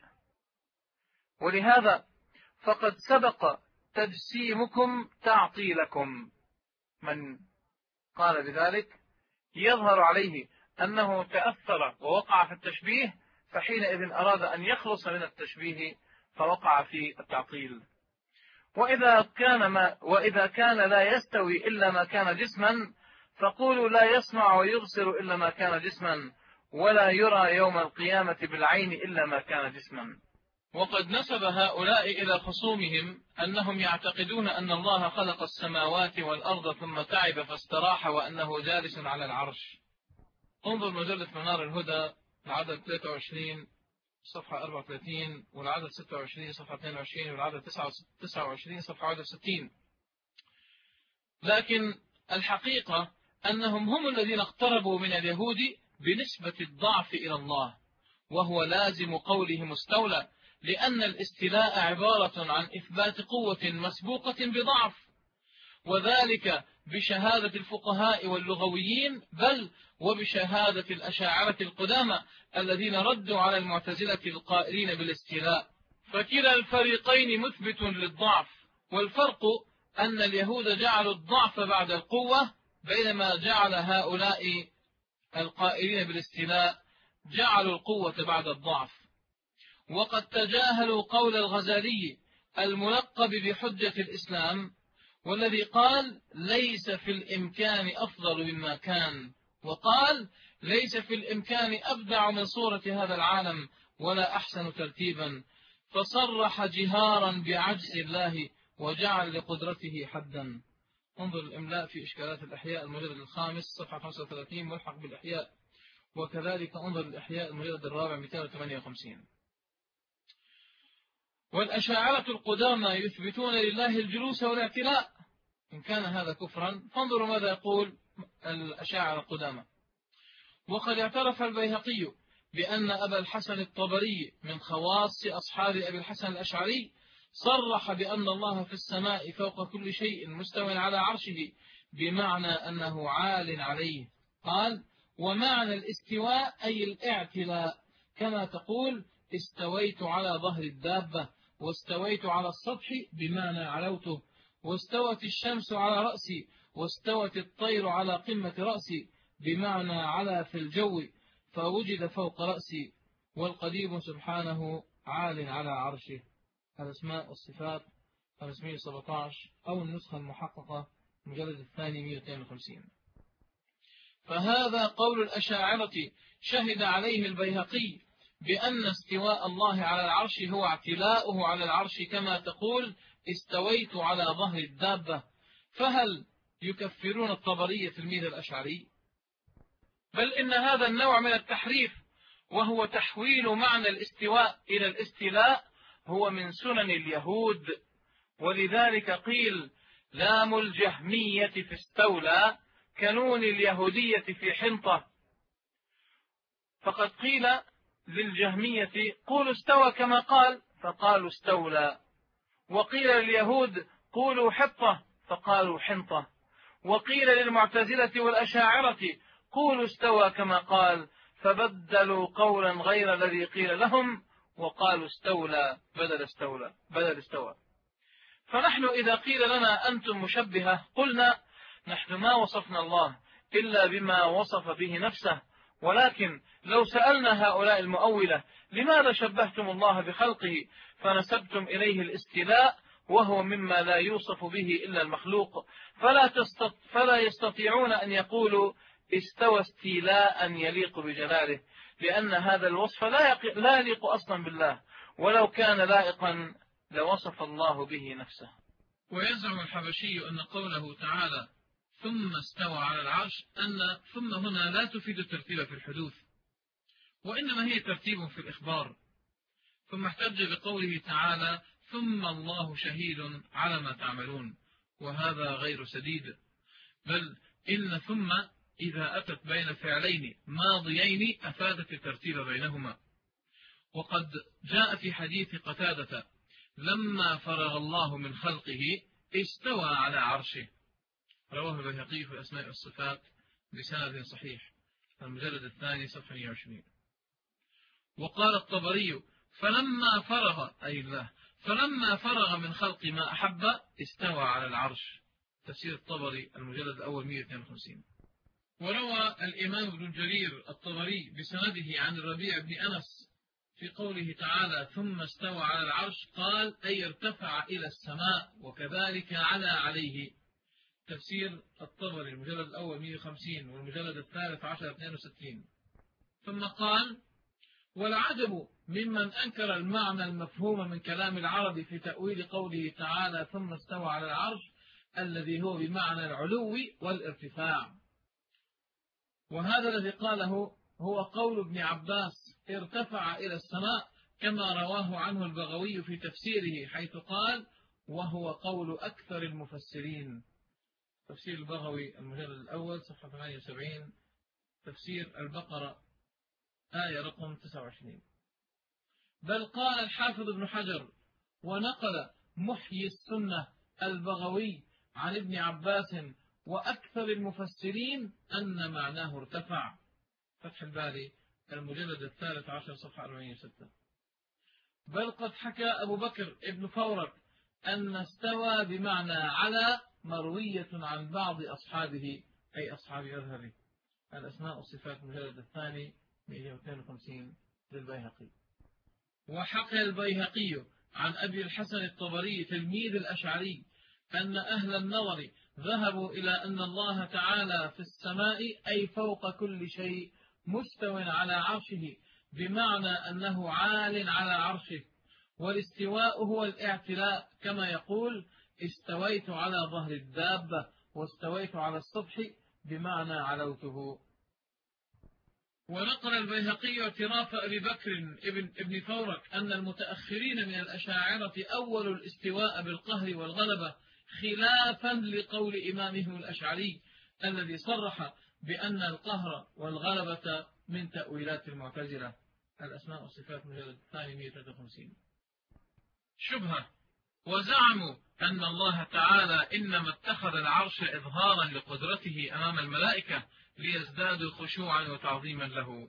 ولهذا فقد سبق تجسيمكم تعطيلكم. من قال بذلك يظهر عليه أنه تأثر ووقع في التشبيه، فحينئذ أراد أن يخلص من التشبيه فوقع في التعطيل. وإذا كان, ما وإذا كان لا يستوي إلا ما كان جسما، فقولوا لا يسمع ويبصر إلا ما كان جسما، ولا يرى يوم القيامة بالعين إلا ما كان جسما. وقد نسب هؤلاء إلى خصومهم أنهم يعتقدون أن الله خلق السماوات والأرض ثم تعب فاستراح وأنه جالس على العرش. انظر مجلة منار الهدى العدد ثلاثة وعشرين صفحة أربعة وثلاثين، والعدد ستة وعشرين صفحة اثنين وعشرين، والعدد تسعة وعشرين صفحة واحد وستين. لكن الحقيقة أنهم هم الذين اقتربوا من اليهود بنسبة الضعف إلى الله، وهو لازم قولهم استولى، لأن الاستيلاء عبارة عن إثبات قوة مسبوقة بضعف، وذلك بشهادة الفقهاء واللغويين، بل وبشهادة الأشاعرة القدامى الذين ردوا على المعتزلة القائلين بالاستيلاء. فكلا الفريقين مثبت للضعف، والفرق أن اليهود جعلوا الضعف بعد القوة، بينما جعل هؤلاء القائلين بالاستيلاء جعلوا القوة بعد الضعف. وقد تجاهلوا قول الغزالي الملقب بحجة الإسلام، والذي قال ليس في الإمكان أفضل مما كان، وقال ليس في الإمكان أبدع من صورة هذا العالم ولا أحسن ترتيبا، فصرح جهارا بعجز الله وجعل لقدرته حدا. انظر الإملاء في إشكالات الأحياء المجلد الخامس صفحة خمسة وثلاثين ملحق بالأحياء، وكذلك انظر الأحياء المجلد الرابع مئتين وثمانية وخمسين. والأشاعرة القدامى يثبتون لله الجلوس والاعتلاء. إن كان هذا كفرا فانظروا ماذا يقول الأشاعرة القدامى. وقد اعترف البيهقي بأن أبا الحسن الطبري من خواص أصحاب أبي الحسن الأشعري صرح بأن الله في السماء فوق كل شيء مستوى على عرشه، بمعنى أنه عال عليه. قال ومعنى الاستواء أي الاعتلاء، كما تقول استويت على ظهر الدابة، واستويت على السطح بمعنى علوته، واستوت الشمس على رأسي، واستوت الطير على قمة رأسي بمعنى على في الجو فوجد فوق رأسي. والقديم سبحانه عال على عرشه. الأسماء والصفات خمسمئة وسبعة عشر، أو النسخة المحققة المجلد الثاني مئة واثنين وخمسين. فهذا قول الأشاعرة شهد عليه البيهقي بأن استواء الله على العرش هو اعتلاؤه على العرش، كما تقول استويت على ظهر الدابة. فهل يكفرون الطبري تلميذ الأشعري؟ بل إن هذا النوع من التحريف، وهو تحويل معنى الاستواء إلى الاستيلاء، هو من سنن اليهود. ولذلك قيل لام الجهمية في استولى كنون اليهودية في حنطة. فقد قيل للجهمية قولوا استوى كما قال فقالوا استولى، وقيل لليهود قولوا حطة فقالوا حنطة، وقيل للمعتزلة والأشاعرة قولوا استوى كما قال فبدلوا قولا غير الذي قيل لهم وقالوا استولى بدل استولى بدل استوى. فنحن إذا قيل لنا أنتم مشبهة قلنا نحن ما وصفنا الله إلا بما وصف به نفسه، ولكن لو سألنا هؤلاء المؤولة لماذا شبهتم الله بخلقه فنسبتم إليه الاستيلاء وهو مما لا يوصف به إلا المخلوق، فلا, تستط... فلا يستطيعون أن يقولوا استوى استيلاء يليق بجلاله، لأن هذا الوصف لا, يق... لا يليق أصلا بالله، ولو كان لائقا لوصف الله به نفسه. ويزعم الحبشي أن قوله تعالى ثم استوى على العرش أن ثم هنا لا تفيد الترتيب في الحدوث، وإنما هي ترتيب في الإخبار. ثم احتج بقوله تعالى ثم الله شهيد على ما تعملون، وهذا غير سديد، بل إن ثم إذا أتت بين فعلين ماضيين أفادت الترتيب بينهما. وقد جاء في حديث قتادة لما فرغ الله من خلقه استوى على عرشه، رواه البيهقي في الأسماء والصفات بسند صحيح المجلد الثاني صفحة مئة وعشرين. وقال الطبري فلما فرغ أي الله فلما فرغ من خلق ما أحب استوى على العرش، تفسير الطبري المجلد الأول مئة واثنين وخمسين. وروى الإمام ابن جرير الطبري بسنده عن الربيع بن أنس في قوله تعالى ثم استوى على العرش قال أي ارتفع إلى السماء وكذلك على عليه، تفسير الطبري المجلد الأول مئة وخمسين والمجلد الثالث عشر اثنين وستين. ثم قال والعجب ممن أنكر المعنى المفهوم من كلام العرب في تأويل قوله تعالى ثم استوى على العرش الذي هو بمعنى العلو والارتفاع، وهذا الذي قاله هو قول ابن عباس ارتفع إلى السماء كما رواه عنه البغوي في تفسيره حيث قال وهو قول أكثر المفسرين، تفسير البغوي المجلد الأول صفحة ثمانية وسبعين، تفسير البقرة آية رقم تسعة وعشرين. بل قال الحافظ ابن حجر ونقل محيي السنة البغوي عن ابن عباس وأكثر المفسرين أن معناه ارتفع، فتح الباري المجلد الثالث عشر صفحة أربعين وستة. بل قد حكى أبو بكر ابن فورك أن استوى بمعنى على مروية عن بعض أصحابه أي أصحاب مذهبه، الأسماء والصفات المجلد الثاني مئة واثنين وخمسين للبيهقي. وحكى البيهقي عن أبي الحسن الطبري تلميذ الأشعري أن أهل النظر ذهبوا إلى أن الله تعالى في السماء أي فوق كل شيء مستو على عرشه، بمعنى أنه عال على عرشه، والاستواء هو الاعتلاء كما يقول استويت على ظهر الدابة واستويت على السطح بمعنى علوته. ونقل البيهقي اعتراف أبي بكر ابن, ابن فورك أن المتأخرين من الأشاعرة أول الاستواء بالقهر والغلبة خلافا لقول إمامهم الأشعري الذي صرح بأن القهر والغلبة من تأويلات المعتزلة، الأسماء والصفات مجلد الثاني مئة وثلاثة وخمسين. شبهة وزعموا أن الله تعالى إنما اتخذ العرش إظهارا لقدرته أمام الملائكة ليزدادوا خشوعا وتعظيما له.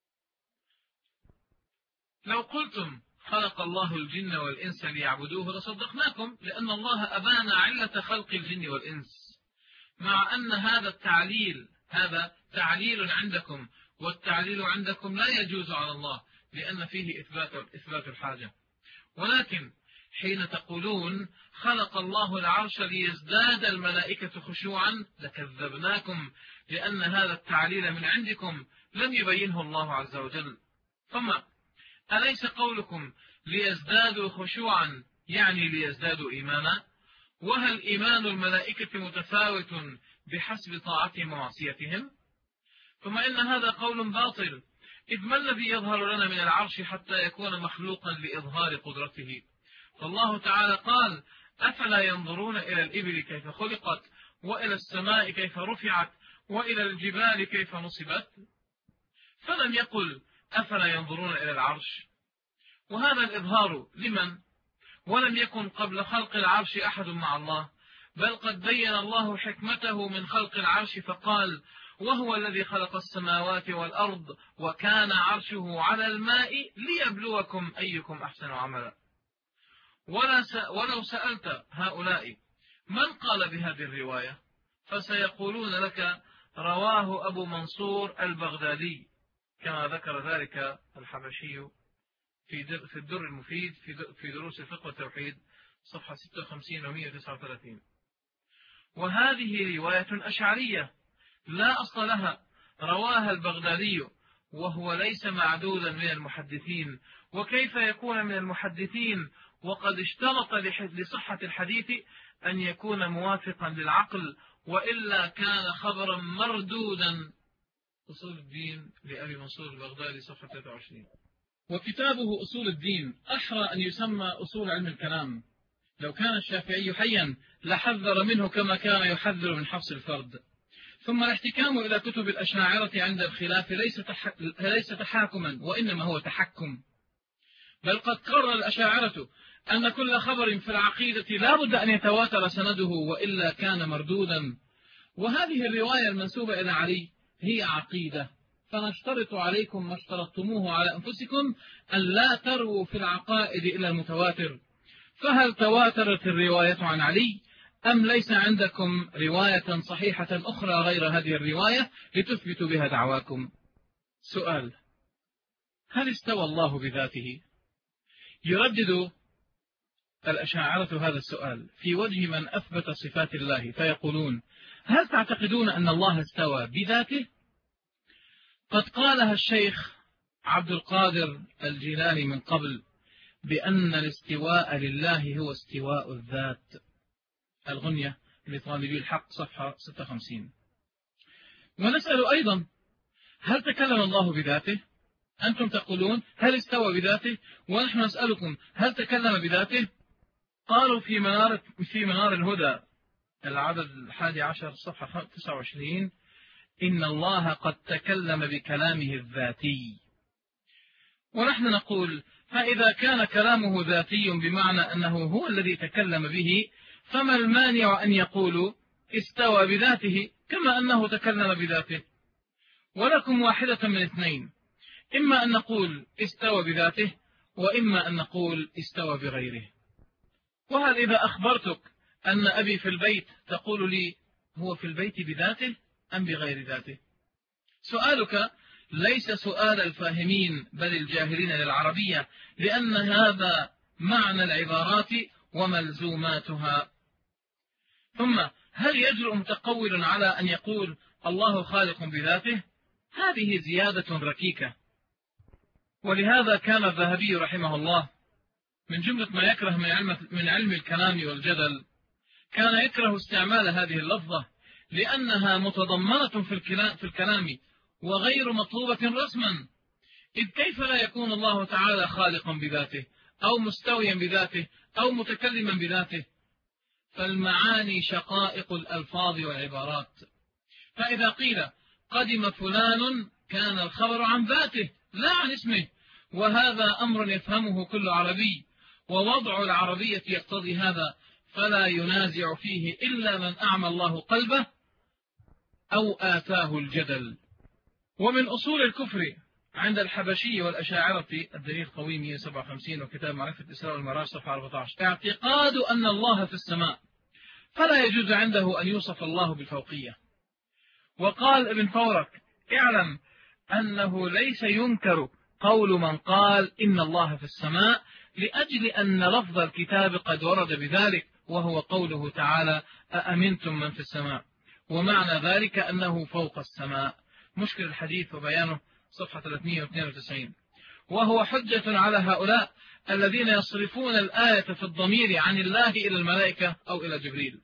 لو قلتم خلق الله الجن والإنس ليعبدوه لصدقناكم، لأن الله أبان علة خلق الجن والإنس، مع أن هذا التعليل هذا تعليل عندكم، والتعليل عندكم لا يجوز على الله لأن فيه إثبات, إثبات الحاجة. ولكن حين تقولون خلق الله العرش ليزداد الملائكة خشوعا لكذبناكم، لأن هذا التعليل من عندكم لم يبينه الله عز وجل. ثم أليس قولكم ليزدادوا خشوعا يعني ليزدادوا إيمانا؟ وهل إيمان الملائكة متفاوت بحسب طاعتهم ومعصيتهم؟ ثم إن هذا قول باطل، إذ ما الذي يظهر لنا من العرش حتى يكون مخلوقا لإظهار قدرته؟ فالله تعالى قال أفلا ينظرون إلى الإبل كيف خلقت، وإلى السماء كيف رفعت، وإلى الجبال كيف نصبت، فلم يقل أفلا ينظرون إلى العرش. وهذا الإظهار لمن؟ ولم يكن قبل خلق العرش أحد مع الله، بل قد بين الله حكمته من خلق العرش فقال وهو الذي خلق السماوات والأرض وكان عرشه على الماء ليبلوكم أيكم أحسن عملا. ولا س... ولو سألت هؤلاء من قال بهذه الرواية فسيقولون لك رواه أبو منصور البغدادي، كما ذكر ذلك الحبشي في, در... في الدر المفيد في, د... في دروس الفقه والتوحيد صفحة ستة وخمسين و مئة وتسعة وثلاثين. وهذه رواية أشعرية لا أصل لها، رواها البغدادي وهو ليس معدودا من المحدثين، وكيف يكون من المحدثين وقد اشترط لصحة الحديث أن يكون موافقا للعقل، وإلا كان خبرا مردودا. أصول الدين لأبي منصور البغدادي صفحة ثلاثة وعشرين. وكتابه أصول الدين أحرى أن يسمى أصول علم الكلام. لو كان الشافعي حيا لحذر منه كما كان يحذر من حبس الفرد. ثم الاحتكام إلى كتب الأشاعرة عند الخلاف ليس, تح... ليس تحاكما وإنما هو تحكم. بل قد قرر الأشاعرة أن كل خبر في العقيدة لا بد أن يتواتر سنده وإلا كان مردودا. وهذه الرواية المنسوبة إلى علي هي عقيدة، فنشترط عليكم ما اشترطتموه على أنفسكم أن لا تروا في العقائد إلى المتواتر. فهل تواترت الرواية عن علي أم ليس عندكم رواية صحيحة أخرى غير هذه الرواية لتثبتوا بها دعواكم؟ سؤال: هل استوى الله بذاته؟ يردد الأشاعرة هذا السؤال في وجه من أثبت صفات الله، فيقولون: هل تعتقدون أن الله استوى بذاته؟ قد قالها الشيخ عبد القادر الجيلاني من قبل بأن الاستواء لله هو استواء الذات. الغنية لطالبي الحق صفحة ستة وخمسين. ونسأل أيضا: هل تكلم الله بذاته؟ أنتم تقولون هل استوى بذاته، ونحن نسألكم هل تكلم بذاته؟ قالوا في منار, في منار الهدى العدد الحادي عشر صفحة تسعة وعشرين: إن الله قد تكلم بكلامه الذاتي. ونحن نقول: فإذا كان كلامه ذاتي بمعنى أنه هو الذي تكلم به، فما المانع أن يقولوا استوى بذاته كما أنه تكلم بذاته؟ ولكم واحدة من اثنين: إما أن نقول استوى بذاته، وإما أن نقول استوى بغيره. وهل إذا أخبرتك أن أبي في البيت تقول لي هو في البيت بذاته أم بغير ذاته؟ سؤالك ليس سؤال الفاهمين بل الجاهلين للعربية، لأن هذا معنى العبارات وملزوماتها. ثم هل يجرؤ متقول على أن يقول الله خالق بذاته؟ هذه زيادة ركيكة. ولهذا كان الذهبي رحمه الله من جملة ما يكره من علم, من علم الكلام والجدل كان يكره استعمال هذه اللفظة، لأنها متضمنة في الكلام وغير مطلوبة رسما. إذ كيف لا يكون الله تعالى خالقا بذاته أو مستويا بذاته أو متكلما بذاته؟ فالمعاني شقائق الألفاظ والعبارات. فإذا قيل قدم فلان كان الخبر عن ذاته لا عن اسمه، وهذا أمر يفهمه كل عربي، ووضع العربية يقتضي هذا، فلا ينازع فيه إلا من أعمى الله قلبه أو آتاه الجدل. ومن أصول الكفر عند الحبشي والأشاعرة الدليل القوي مئة وسبعة وخمسين وكتاب معرفة الإسراء والمعراج صفحة أربعة عشر: اعتقاد أن الله في السماء، فلا يجوز عنده أن يوصف الله بالفوقية. وقال ابن فورك: اعلم أنه ليس ينكر قول من قال إن الله في السماء، لأجل أن لفظ الكتاب قد ورد بذلك، وهو قوله تعالى: أأمنتم من في السماء، ومعنى ذلك أنه فوق السماء. مشكل الحديث وبيانه صفحة ثلاثمئة واثنين وتسعين. وهو حجة على هؤلاء الذين يصرفون الآية في الضمير عن الله إلى الملائكة أو إلى جبريل.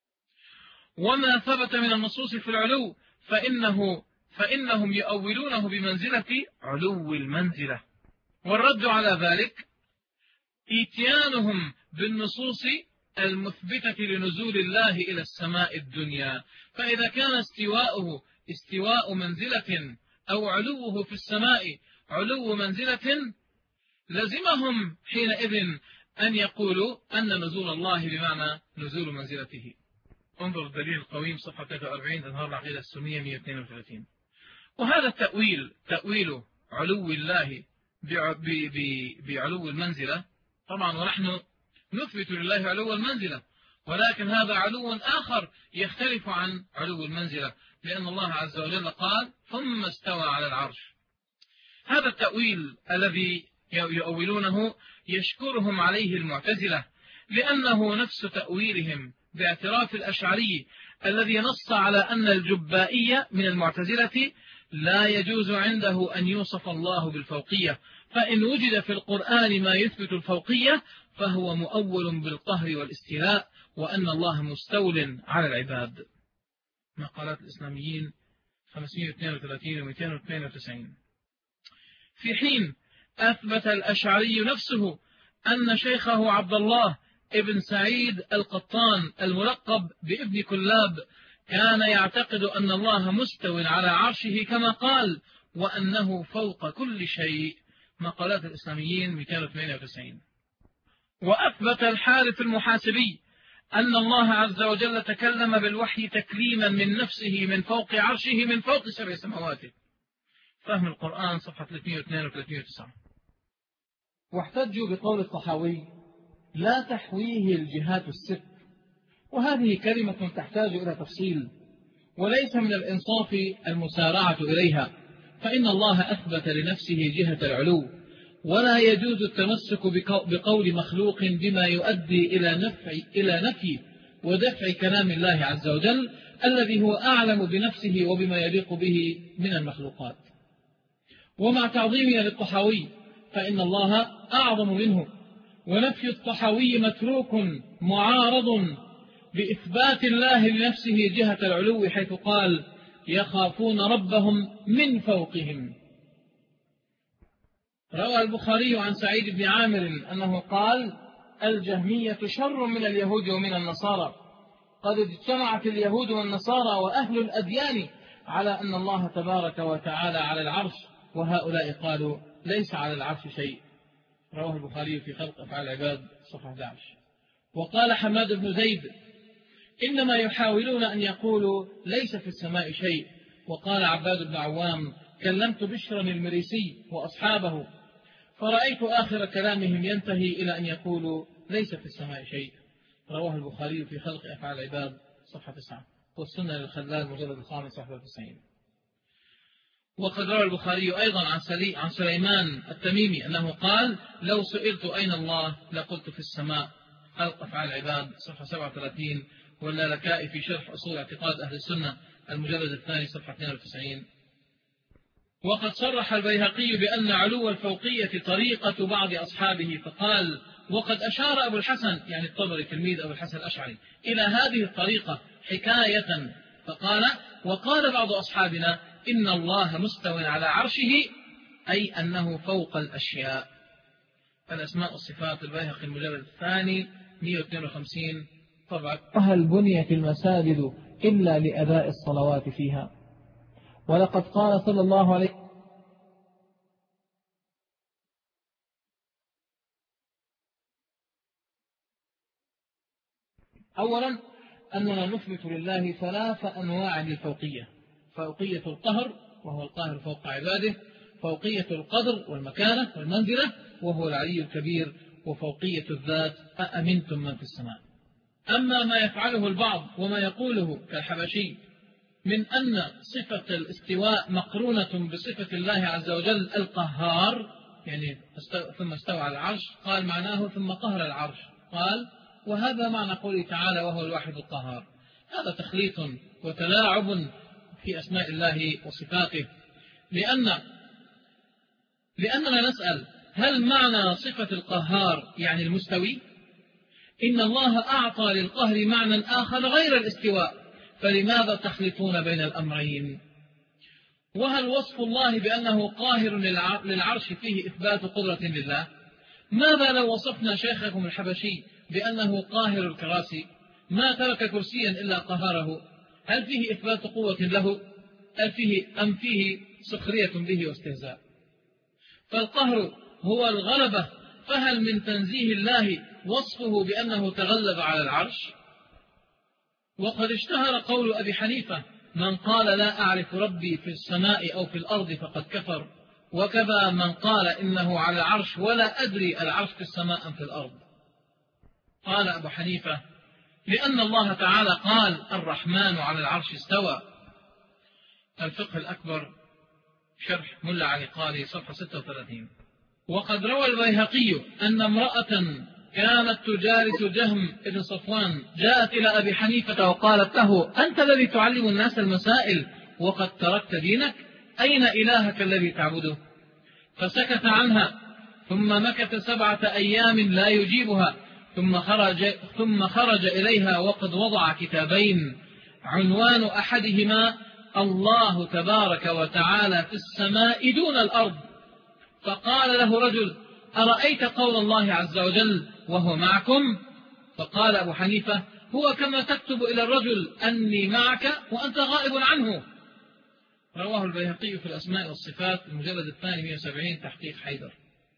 وما ثبت من النصوص في العلو فإنه فإنهم يؤولونه بمنزلة علو المنزلة. والرد على ذلك إتيانهم بالنصوص المثبتة لنزول الله إلى السماء الدنيا. فإذا كان استواؤه استواء منزلة أو علوه في السماء علو منزلة، لزمهم حينئذ أن يقولوا أن نزول الله بمعنى نزول منزلته. انظر الدليل القويم صفحة ثلاثة وأربعين إظهار العقيدة السنية مئة واثنين وثلاثين. وهذا التأويل تأويل علو الله بعلو المنزلة طبعا، ونحن نثبت لله علو المنزلة، ولكن هذا علو آخر يختلف عن علو المنزلة، لأن الله عز وجل قال ثم استوى على العرش. هذا التأويل الذي يؤولونه يشكرهم عليه المعتزلة، لأنه نفس تأويلهم باعتراف الأشعري الذي نص على أن الجبائية من المعتزلة لا يجوز عنده أن يوصف الله بالفوقية، فإن وجد في القرآن ما يثبت الفوقية فهو مؤول بالقهر والاستيلاء، وأن الله مستول على العباد. مقالات الإسلاميين خمسمئة واثنين وثلاثين و مئتين واثنين وتسعين. في حين أثبت الأشعري نفسه أن شيخه عبد الله ابن سعيد القطان الملقب بابن كلاب كان يعتقد أن الله مستو على عرشه كما قال، وأنه فوق كل شيء. مقالات الإسلاميين مئتين وثمانية وتسعين. وأثبت الحارث المحاسبي أن الله عز وجل تكلم بالوحي تكليما من نفسه من فوق عرشه من فوق سبع سماواته. فهم القرآن صفحة ثلاثمئة واثنين وثلاثين وتسعة. واحتجوا بقول الطحاوي: لا تحويه الجهات الست. وهذه كلمة تحتاج إلى تفصيل، وليس من الإنصاف المسارعة إليها، فإن الله أثبت لنفسه جهة العلو، ولا يجوز التمسك بقول مخلوق بما يؤدي إلى نفي, إلى نفي ودفع كلام الله عز وجل الذي هو أعلم بنفسه وبما يليق به من المخلوقات. ومع تعظيمنا للطحاوي فإن الله أعظم منه، ونفي الطحاوي متروك معارض بإثبات الله لنفسه جهة العلو، حيث قال: يخافون ربهم من فوقهم. روى البخاري عن سعيد بن عامر أنه قال: الجهمية شر من اليهود ومن النصارى، قد اجتمعت اليهود والنصارى وأهل الأديان على أن الله تبارك وتعالى على العرش، وهؤلاء قالوا ليس على العرش شيء. رواه البخاري في خلق أفعال العباد صفحة أحد عشر. وقال حماد بن زيد: إنما يحاولون أن يقولوا ليس في السماء شيء. وقال عباد بن عوام: كلمت بشرا المريسي وأصحابه فرأيت آخر كلامهم ينتهي إلى أن يقولوا ليس في السماء شيء. رواه البخاري في خلق أفعال العباد صفحة تسعة، والسنة للخلال مجلد الخامس صفحة تسعين. وقد روى البخاري أيضا عن, عن سليمان التميمي أنه قال: لو سئلت أين الله لقلت في السماء. خلق أفعال العباد صفحة سبعة وثلاثين، واللالكائي في شرح أصول اعتقاد أهل السنة المجلد الثاني صفحة اثنين وتسعين. وقد صرح البيهقي بأن علو الفوقية طريقة بعض أصحابه فقال: وقد أشار أبو الحسن يعني الطبري تلميذ أبو الحسن الأشعري إلى هذه الطريقة حكاية فقال: وقال بعض أصحابنا إن الله مستو على عرشه، أي أنه فوق الأشياء. الأسماء والصفات البيهقي المجلد الثاني مئة واثنين وخمسين طبعا. هل بنيت المساجد إلا لأداء الصلوات فيها؟ ولقد قال صلى الله عليه وسلم: أولا أننا نثبت لله ثلاث أنواع للفوقية: فوقية القهر وهو القاهر فوق عباده، فوقية القدر والمكانة والمنزلة وهو العلي الكبير، وفوقية الذات أأمنتم من في السماء. أما ما يفعله البعض وما يقوله كالحبشي من أن صفة الاستواء مقرونة بصفة الله عز وجل القهار، يعني ثم استوى على العرش، قال معناه ثم قهر العرش، قال وهذا معنى قوله تعالى وهو الواحد القهار. هذا تخليط وتلاعب في أسماء الله وصفاته، لأن لأننا نسأل: هل معنى صفة القهار يعني المستوي؟ إن الله أعطى للقهر معنى آخر غير الاستواء، فلماذا تخلطون بين الأمرين؟ وهل وصف الله بأنه قاهر للعرش فيه إثبات قدرة لله؟ ماذا لو وصفنا شيخكم الحبشي بأنه قاهر الكراسي؟ ما ترك كرسيا إلا قهره. هل فيه إثبات قوة له؟ هل فيه أم فيه سخرية به واستهزاء؟ فالقهر هو الغلبة، فهل من تنزيه الله وصفه بأنه تغلب على العرش؟ وقد اشتهر قول أبي حنيفة: من قال لا أعرف ربي في السماء أو في الأرض فقد كفر، وكذا من قال إنه على العرش ولا أدري العرش في السماء أم في الأرض. قال أبو حنيفة: لأن الله تعالى قال الرحمن على العرش استوى. الفقه الأكبر شرح ملا علي قاري صفحة ستة وثلاثين. وقد روى البيهقي أن امرأة كانت تجالس جهم بن صفوان جاءت إلى أبي حنيفة وقالت له: أنت الذي تعلم الناس المسائل وقد تركت دينك، أين إلهك الذي تعبده؟ فسكت عنها، ثم مكث سبعة أيام لا يجيبها، ثم خرج, ثم خرج إليها وقد وضع كتابين، عنوان أحدهما الله تبارك وتعالى في السماء دون الأرض، فقال له رجل: أرأيت قول الله عز وجل وهو معكم؟ فقال أبو حنيفة: هو كما تكتب إلى الرجل أني معك وأنت غائب عنه. رواه البيهقي في الأسماء والصفات المجلد الثاني مئة وسبعين تحقيق حيدر.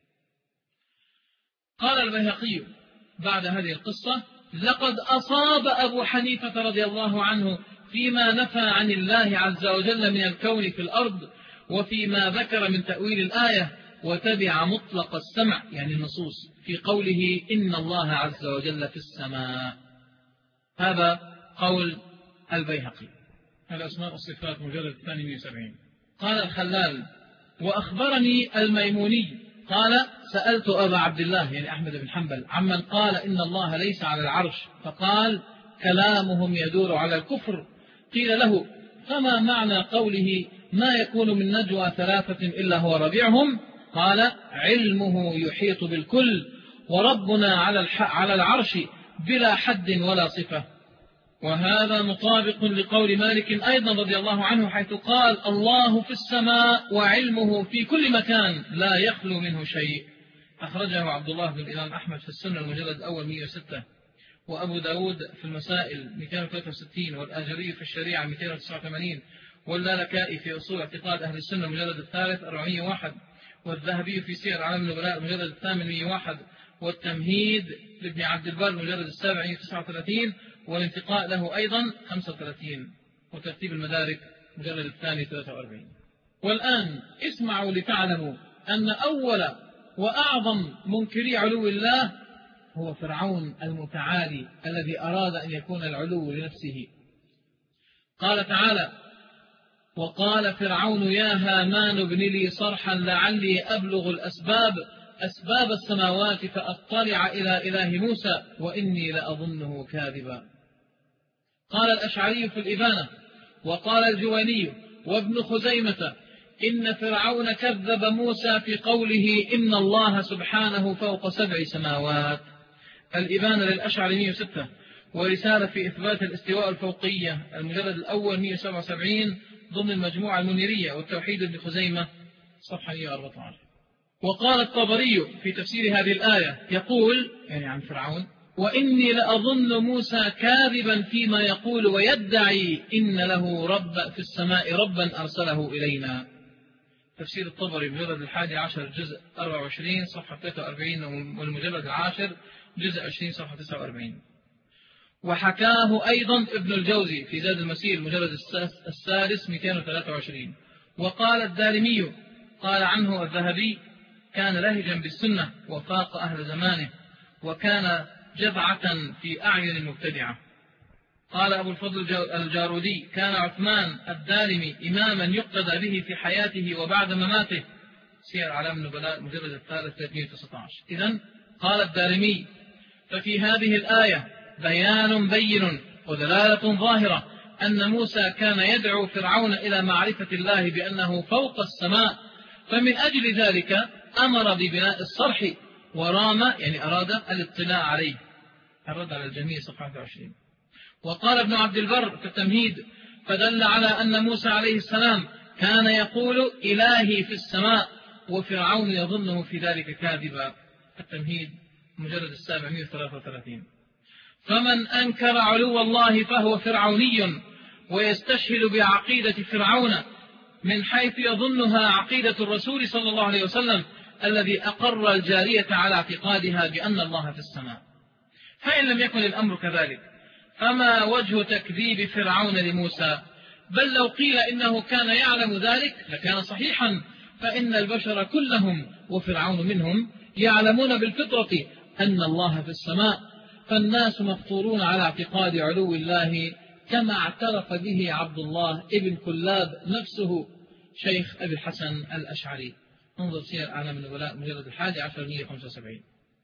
قال البيهقي بعد هذه القصة: لقد أصاب أبو حنيفة رضي الله عنه فيما نفى عن الله عز وجل من الكون في الأرض، وفيما ذكر من تأويل الآية، وتبع مطلق السمع يعني النصوص في قوله إن الله عز وجل في السماء. هذا قول البيهقي. الأسماء والصفات مجلد الثاني مئة وسبعين. قال الخلال: وأخبرني الميموني قال: سألت أبا عبد الله يعني أحمد بن حنبل عمن قال إن الله ليس على العرش، فقال: كلامهم يدور على الكفر. قيل له: فما معنى قوله ما يكون من نجوى ثلاثة إلا هو ربيعهم؟ قال: علمه يحيط بالكل، وربنا على, على العرش بلا حد ولا صفة. وهذا مطابق لقول مالك أيضا رضي الله عنه حيث قال: الله في السماء وعلمه في كل مكان لا يخلو منه شيء. أخرجه عبد الله بن الإمام أحمد في السنة المجلد الأول مئة وستة، وأبو داود في المسائل مئتين وثلاثة وستين، والآجري في الشريعة مئتين وتسعة وثمانين، واللالكائي في أصول اعتقاد أهل السنة المجلد الثالث أربعمئة وواحد، والذهبي في سير أعلام النبلاء المجلد الثامن مئة وواحد، والتمهيد لابن عبد البر المجلد السابع مئة وتسعة وثلاثين، والانتقاء له أيضا خمسة وثلاثين، وترتيب المدارك مجلد الثاني ثلاثة وأربعين. والآن اسمعوا لتعلموا أن أول وأعظم منكري علو الله هو فرعون المتعالي الذي أراد أن يكون العلو لنفسه. قال تعالى: وقال فرعون يا هامان ابن لي صرحا لعلي أبلغ الأسباب أسباب السماوات فأطلع إلى إله موسى وإني لأظنه كاذبا. قال الأشعري في الإبانة، وقال الجويني وابن خزيمة إن فرعون كذب موسى في قوله إن الله سبحانه فوق سبع سماوات. الإبانة للأشعري مئة وستة، ورسالة في إثبات الاستواء الفوقية المجلد الأول مئة وسبعة وسبعين ضمن المجموعة المنيرية، والتوحيد ابن خزيمة صفحة مئة وأربعة عشر. وقال الطبري في تفسير هذه الآية يقول يعني عن فرعون: وإني لأظن موسى كاذبا فيما يقول ويدعي إن له رب في السماء ربا أرسله إلينا. تفسير الطبري المجلد الحادي عشر جزء أربعة وعشرين صفحة ثلاثة وأربعين، والمجلد العاشر جزء عشرين صفحة تسعة وأربعين. وحكاه أيضا ابن الجوزي في زاد المسير المجلد السادس مئتين وثلاثة وعشرين. وقال الدارمي قال عنه الذهبي: كان لهجا بالسنة وفاق أهل زمانه، وكان جذعة في أعين المبتدعة. قال أبو الفضل الجارودي: كان عثمان الدارمي إماما يقتدى به في حياته وبعد مماته. سير أعلام النبلاء المجلد الثالث ثلاثمئة وتسعة عشر. إذن قال الدارمي: ففي هذه الآية بيان بين ودلالة ظاهرة أن موسى كان يدعو فرعون إلى معرفة الله بأنه فوق السماء، فمن أجل ذلك أمر ببناء الصرح ورام يعني أراد الاطلاع عليه. الرد على الجميع صفحة واحد وعشرين. وقال ابن عبد البر في التمهيد: فدل على أن موسى عليه السلام كان يقول إلهي في السماء، وفرعون يظنه في ذلك كاذبا. التمهيد مجلد السابع مئة وثلاثة وثلاثين. فمن أنكر علو الله فهو فرعوني، ويستشهد بعقيدة فرعون من حيث يظنها عقيدة الرسول صلى الله عليه وسلم الذي أقر الجارية على اعتقادها بأن الله في السماء. فإن لم يكن الأمر كذلك فما وجه تكذيب فرعون لموسى؟ بل لو قيل إنه كان يعلم ذلك لكان صحيحا، فإن البشر كلهم وفرعون منهم يعلمون بالفطرة أن الله في السماء، فالناس مفطورون على اعتقاد علو الله كما اعترف به عبد الله ابن كلاب نفسه شيخ أبي الحسن الأشعري. انظر سير أعلام النبلاء مجلد الحادي عشر مئة وخمسة وسبعين.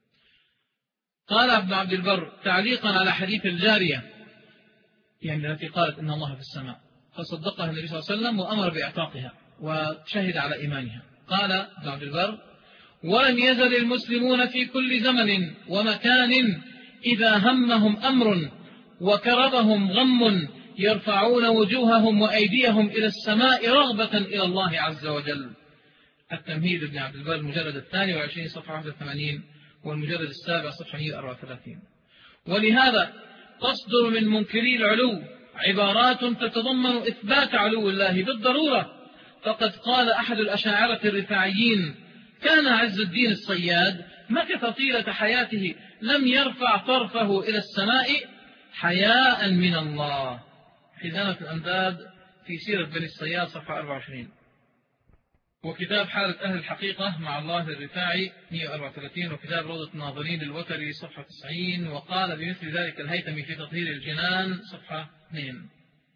قال ابن عبد البر تعليقا على حديث الجارية يعني التي قالت إن الله في السماء، فصدقها النبي صلى الله عليه وسلم وأمر بإعتاقها وشهد على إيمانها. قال ابن عبد البر: ولم يزل المسلمون في كل زمن ومكان إذا همهم أمر وكربهم غم يرفعون وجوههم وأيديهم إلى السماء رغبة إلى الله عز وجل. التمهيد ابن عبد البر المجلد الثاني والعشرين صفحة واحد وثمانين والمجلد السابع صفحة مئة وأربعة وثلاثين. ولهذا تصدر من منكري العلو عبارات تتضمن إثبات علو الله بالضرورة. فقد قال أحد الأشاعرة الرفاعيين: كان عز الدين الصياد مكث طيلة حياته لم يرفع طرفه إلى السماء حياء من الله. خزانة الأمداد في سيرة بني الصياد صفحة أربعة وعشرين. وكتاب حالة أهل الحقيقة مع الله للرفاعي مئة وأربعة وثلاثين، وكتاب روضة الناظرين للوتري صفحة تسعين. وقال بمثل ذلك الهيثمي في تطهير الجنان صفحة اثنين.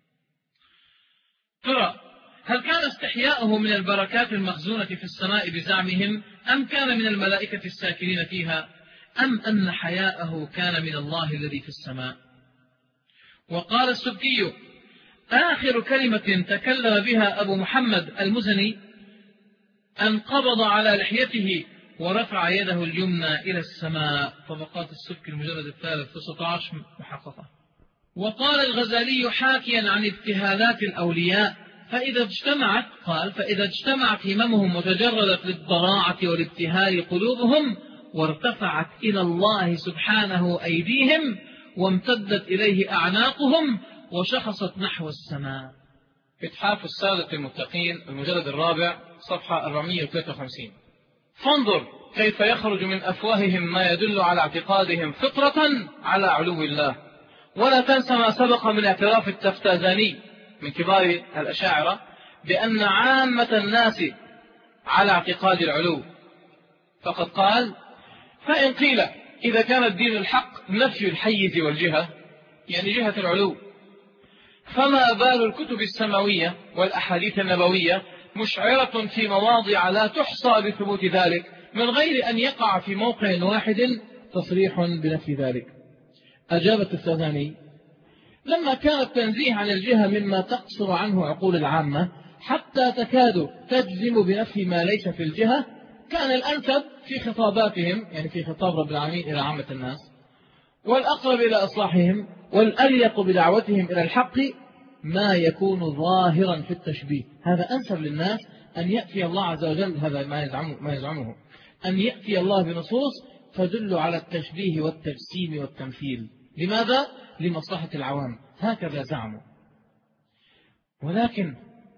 ترى هل كان استحياؤه من البركات المخزونة في السماء بزعمهم، أم كان من الملائكة الساكنين فيها، أم أن حياءه كان من الله الذي في السماء؟ وقال السبكي: آخر كلمة تكلم بها أبو محمد المزني أن قبض على لحيته ورفع يده اليمنى إلى السماء. طبقات السبكي المجلد الثالث تسعة عشر محققة. وقال الغزالي حاكيا عن ابتهالات الأولياء: فإذا اجتمعت قال فإذا اجتمعت هممهم وتجردت للضراعة والابتهال قلوبهم وارتفعت إلى الله سبحانه أيديهم وامتدت إليه أعناقهم وشخصت نحو السماء. إتحاف السادة المتقين المجلد الرابع صفحة أربعمئة وثلاثة وخمسين. فانظر كيف يخرج من أفواههم ما يدل على اعتقادهم فطرة على علو الله. ولا تنسى ما سبق من اعتراف التفتازاني من كبار الأشاعرة بأن عامة الناس على اعتقاد العلو. فقد قال: فإن قيل إذا كان الدين الحق نفي الحيز والجهة، يعني جهة العلو، فما بال الكتب السماوية والأحاديث النبوية مشعرة في مواضع لا تحصى بثبوت ذلك من غير أن يقع في موقع واحد تصريح بنفي ذلك. أجاب التفتازاني: لما كان التنزيه عن الجهة مما تقصر عنه عقول العامة حتى تكاد تجزم بنفي ما ليس في الجهة، كان الأنسب في خطاباتهم، يعني في خطاب رب العالمين إلى عامة الناس، والأقرب إلى إصلاحهم والأليق بدعوتهم إلى الحق ما يكون ظاهرا في التشبيه. هذا أنسب للناس أن يأتي الله عز وجل، هذا ما يزعمه, ما يزعمه أن يأتي الله بنصوص تدل على التشبيه والتجسيم والتمثيل. لماذا؟ لمصلحة العوام، هكذا زعموا. ولكن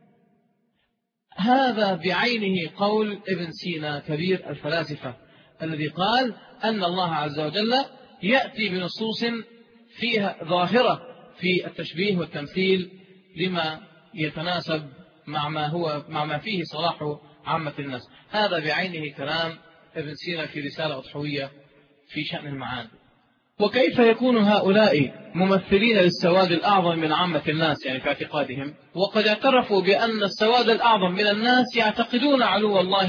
هذا بعينه قول ابن سينا كبير الفلاسفة الذي قال أن الله عز وجل يأتي بنصوص فيها ظاهرة في التشبيه والتمثيل لما يتناسب مع ما هو مع ما فيه صلاح عامة الناس. هذا بعينه كلام ابن سينا في رسالة أضحوية في شأن المعاد. وكيف يكون هؤلاء ممثلين للسواد الأعظم من عامة الناس يعني في اعتقادهم، وقد اعترفوا بأن السواد الأعظم من الناس يعتقدون علو الله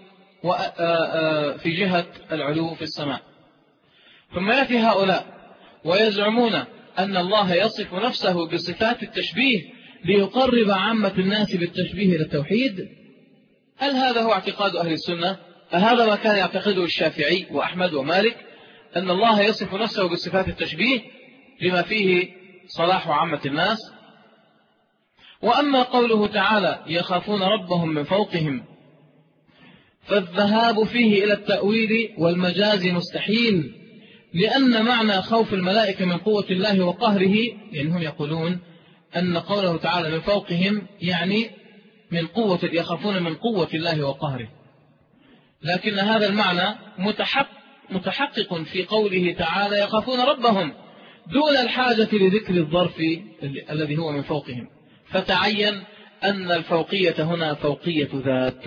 في جهة العلو في السماء، ثم يأتي هؤلاء ويزعمون أن الله يصف نفسه بصفات التشبيه ليقرب عامة الناس بالتشبيه إلى التوحيد؟ هل هذا هو اعتقاد أهل السنة؟ هذا ما كان يعتقده الشافعي وأحمد ومالك، أن الله يصف نفسه بصفات التشبيه لما فيه صلاح عامة الناس؟ وأما قوله تعالى يخافون ربهم من فوقهم فالذهاب فيه إلى التأويل والمجاز مستحيل، لأن معنى خوف الملائكة من قوة الله وقهره، لأنهم يقولون أن قوله تعالى من فوقهم يعني من قوة، يخافون من قوة الله وقهره، لكن هذا المعنى متحقق متحقق في قوله تعالى يخافون ربهم دون الحاجة لذكر الظرف الذي هو من فوقهم، فتعين أن الفوقية هنا فوقية ذات.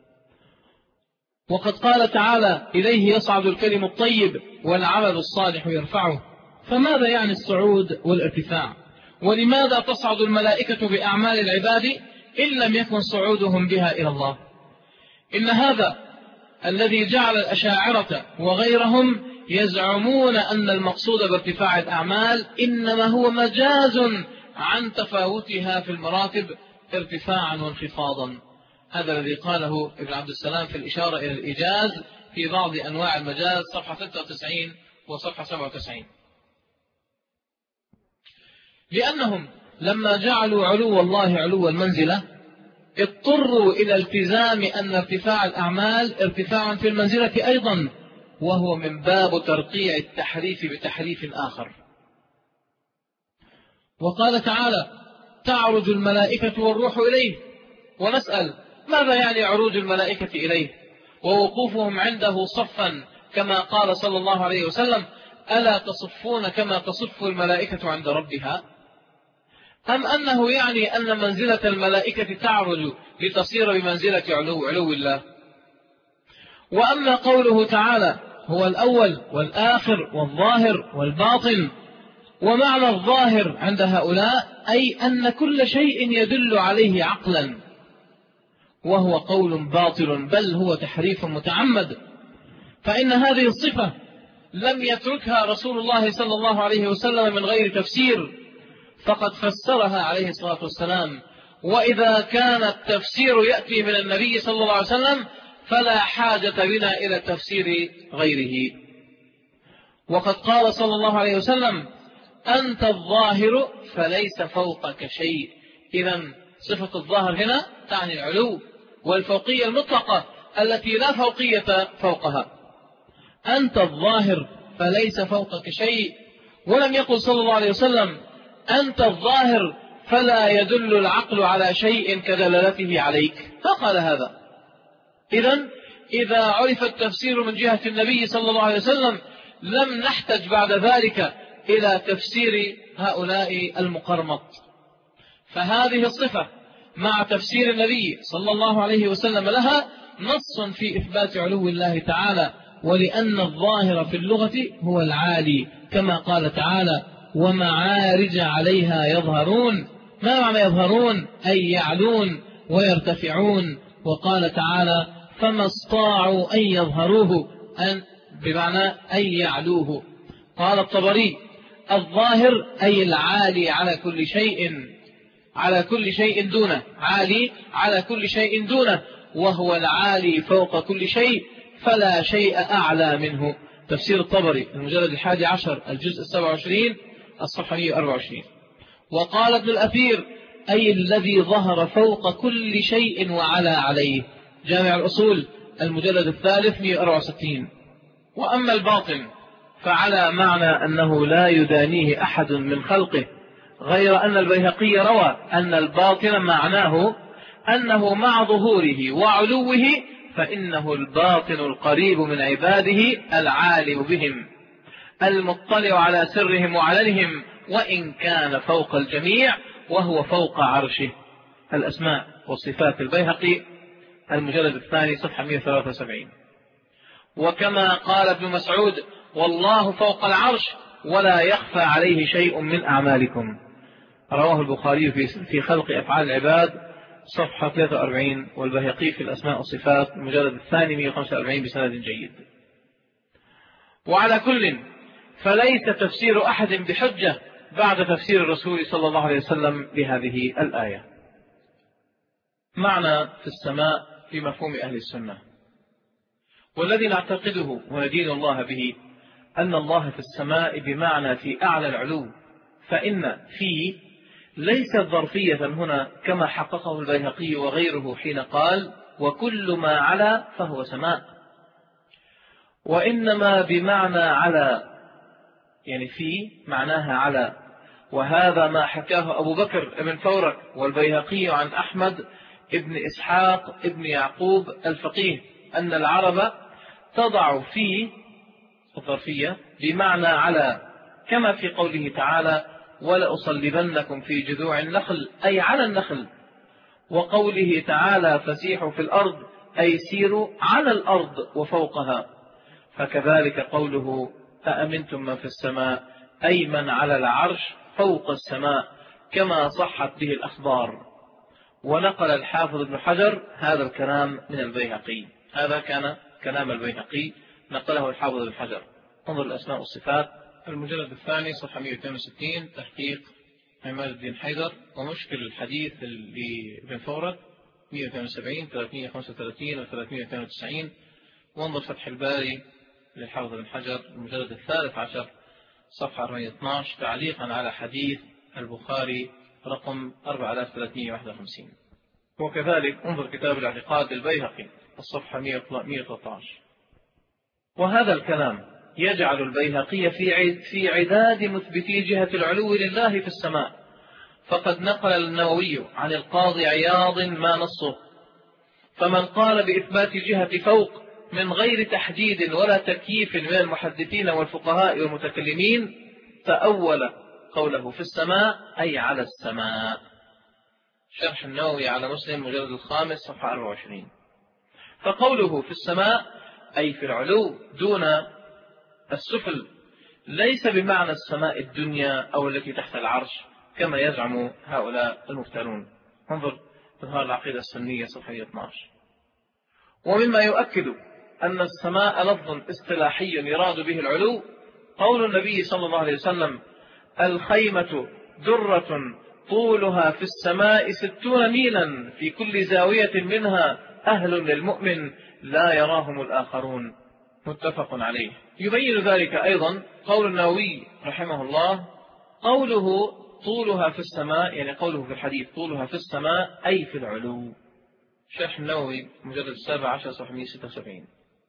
وقد قال تعالى إليه يصعد الكلم الطيب والعمل الصالح يرفعه، فماذا يعني الصعود والارتفاع؟ ولماذا تصعد الملائكة بأعمال العباد إن لم يكن صعودهم بها إلى الله؟ إن هذا الذي جعل الأشاعرة وغيرهم يزعمون أن المقصود بارتفاع الأعمال إنما هو مجاز عن تفاوتها في المراتب ارتفاعا وانخفاضا. هذا الذي قاله ابن عبد السلام في الإشارة إلى الإيجاز في بعض أنواع المجاز صفحة ستة وتسعين وصفحة سبعة وتسعين. لأنهم لما جعلوا علو الله علو المنزلة اضطروا إلى التزام أن ارتفاع الأعمال ارتفاع في المنزلة أيضا، وهو من باب ترقيع التحريف بتحريف آخر. وقال تعالى: تعرج الملائكة والروح إليه. ونسأل: ماذا يعني عروج الملائكة إليه ووقوفهم عنده صفا كما قال صلى الله عليه وسلم: ألا تصفون كما تصف الملائكة عند ربها؟ أم أنه يعني أن منزلة الملائكة تعرج لتصير بمنزلة علو, علو الله؟ وأما قوله تعالى: هو الأول والآخر والظاهر والباطن، ومعنى الظاهر عند هؤلاء أي أن كل شيء يدل عليه عقلا، وهو قول باطل بل هو تحريف متعمد، فإن هذه الصفة لم يتركها رسول الله صلى الله عليه وسلم من غير تفسير، فقد فسرها عليه الصلاة والسلام. وإذا كان التفسير يأتي من النبي صلى الله عليه وسلم فلا حاجة بنا إلى تفسير غيره. وقد قال صلى الله عليه وسلم: أنت الظاهر فليس فوقك شيء. إذن صفة الظاهر هنا تعني العلو والفوقية المطلقة التي لا فوقية فوقها. أنت الظاهر فليس فوقك شيء. ولم يقل صلى الله عليه وسلم: أنت الظاهر فلا يدل العقل على شيء كدلالته عليك، فقال هذا. إذن إذا عرف التفسير من جهة النبي صلى الله عليه وسلم لم نحتج بعد ذلك إلى تفسير هؤلاء المقرمط. فهذه الصفة مع تفسير النبي صلى الله عليه وسلم لها نص في إثبات علو الله تعالى، ولأن الظاهر في اللغة هو العالي، كما قال تعالى: ومعارج عليها يظهرون. ما معنى يظهرون؟ أي يعلون ويرتفعون. وقال تعالى: فما استطاعوا أن يظهروه، أن بمعنى أن يعلوه. قال الطبري: الظاهر أي العالي على كل شيء، على كل شيء دونه، عالي على كل شيء دونه، وهو العالي فوق كل شيء فلا شيء أعلى منه. تفسير الطبري المجلد الحادي عشر الجزء السبع وعشرين الصفحة مئة وأربعة وعشرين. وقال ابن الأثير: أي الذي ظهر فوق كل شيء وعلى عليه. جامع الأصول المجلد الثالث مئة وأربعة وستين. وأما الباطن فعلى معنى أنه لا يدانيه أحد من خلقه، غير أن البيهقي روى أن الباطن معناه أنه مع ظهوره وعلوه فإنه الباطن القريب من عباده العالم بهم المطلع على سرهم وعلنهم، وإن كان فوق الجميع وهو فوق عرشه. الأسماء والصفات البيهقي المجلد الثاني صفحة مئة وثلاثة وسبعين. وكما قال ابن مسعود: والله فوق العرش ولا يخفى عليه شيء من أعمالكم. رواه البخاري في خلق أفعال العباد صفحة ثلاثة وأربعين، والبيهقي في الأسماء والصفات المجلد الثاني مئة وخمسة وأربعين بسند جيد. وعلى كل فليس تفسير أحد بحجة بعد تفسير الرسول صلى الله عليه وسلم بهذه الآية. معنى في السماء في مفهوم أهل السنة، والذي نعتقده وندين الله به أن الله في السماء بمعنى في أعلى العلو، فإن في ليست ظرفية هنا كما حققه البيهقي وغيره حين قال: وكل ما على فهو سماء، وإنما بمعنى على، يعني في معناها على. وهذا ما حكاه أبو بكر بن فورك والبيهقي عن أحمد ابن إسحاق ابن يعقوب الفقيه أن العرب تضع في الظرفية بمعنى على، كما في قوله تعالى: ولأصلبنكم في جذوع النخل، أي على النخل. وقوله تعالى: فسيحوا في الأرض، أي سيروا على الأرض وفوقها. فكذلك قوله: أأمنتم من في السماء، أي من على العرش فوق السماء، كما صحت به الأخبار. ونقل الحافظ ابن حجر هذا الكلام من البيهقي. هذا كان كلام البيهقي نقله الحافظ ابن حجر. انظر الأسماء والصفات المجلد الثاني صفحة مئة واثنين وستين تحقيق عماد الدين حيدر، ومشكل الحديث لابن فورك مئة واثنين وسبعين ثلاثمئة وخمسة وثلاثين و ثلاثمئة واثنين وتسعين. وانظر فتح الباري للحافظ ابن حجر المجلد الثالث عشر صفحة أربعمئة واثني عشر تعليقا على حديث البخاري رقم أربعة آلاف وثلاثمئة وواحد وخمسين. وكذلك انظر كتاب الاعتقاد البيهقي الصفحة مئة وثلاثة عشر. وهذا الكلام يجعل البيهقي في عداد مثبتي جهة العلو لله في السماء، فقد نقل النووي عن القاضي عياض ما نصه: فمن قال بإثبات جهة فوق من غير تحديد ولا تكييف من المحدثين والفقهاء والمتكلمين تأول قوله في السماء أي على السماء. شرح النووي على مسلم مجلد الخامس صفحة أربعة وعشرين. فقوله في السماء أي في العلو دون السفل ليس بمعنى السماء الدنيا أو التي تحت العرش كما يزعم هؤلاء المفترون. انظر تظهر العقيدة السنية صفحة اثني عشر. ومما يؤكد أن السماء لفظ اصطلاحي يراد به العلو قول النبي صلى الله عليه وسلم: الخيمة درة طولها في السماء ستون ميلا في كل زاوية منها أهل للمؤمن لا يراهم الآخرون، متفق عليه. يبين ذلك أيضا قول النووي رحمه الله: قوله طولها في السماء يعني قوله في الحديث طولها في السماء أي في العلو. شرح النووي مجلد السابع عشر صفحة مئة وستة وسبعين.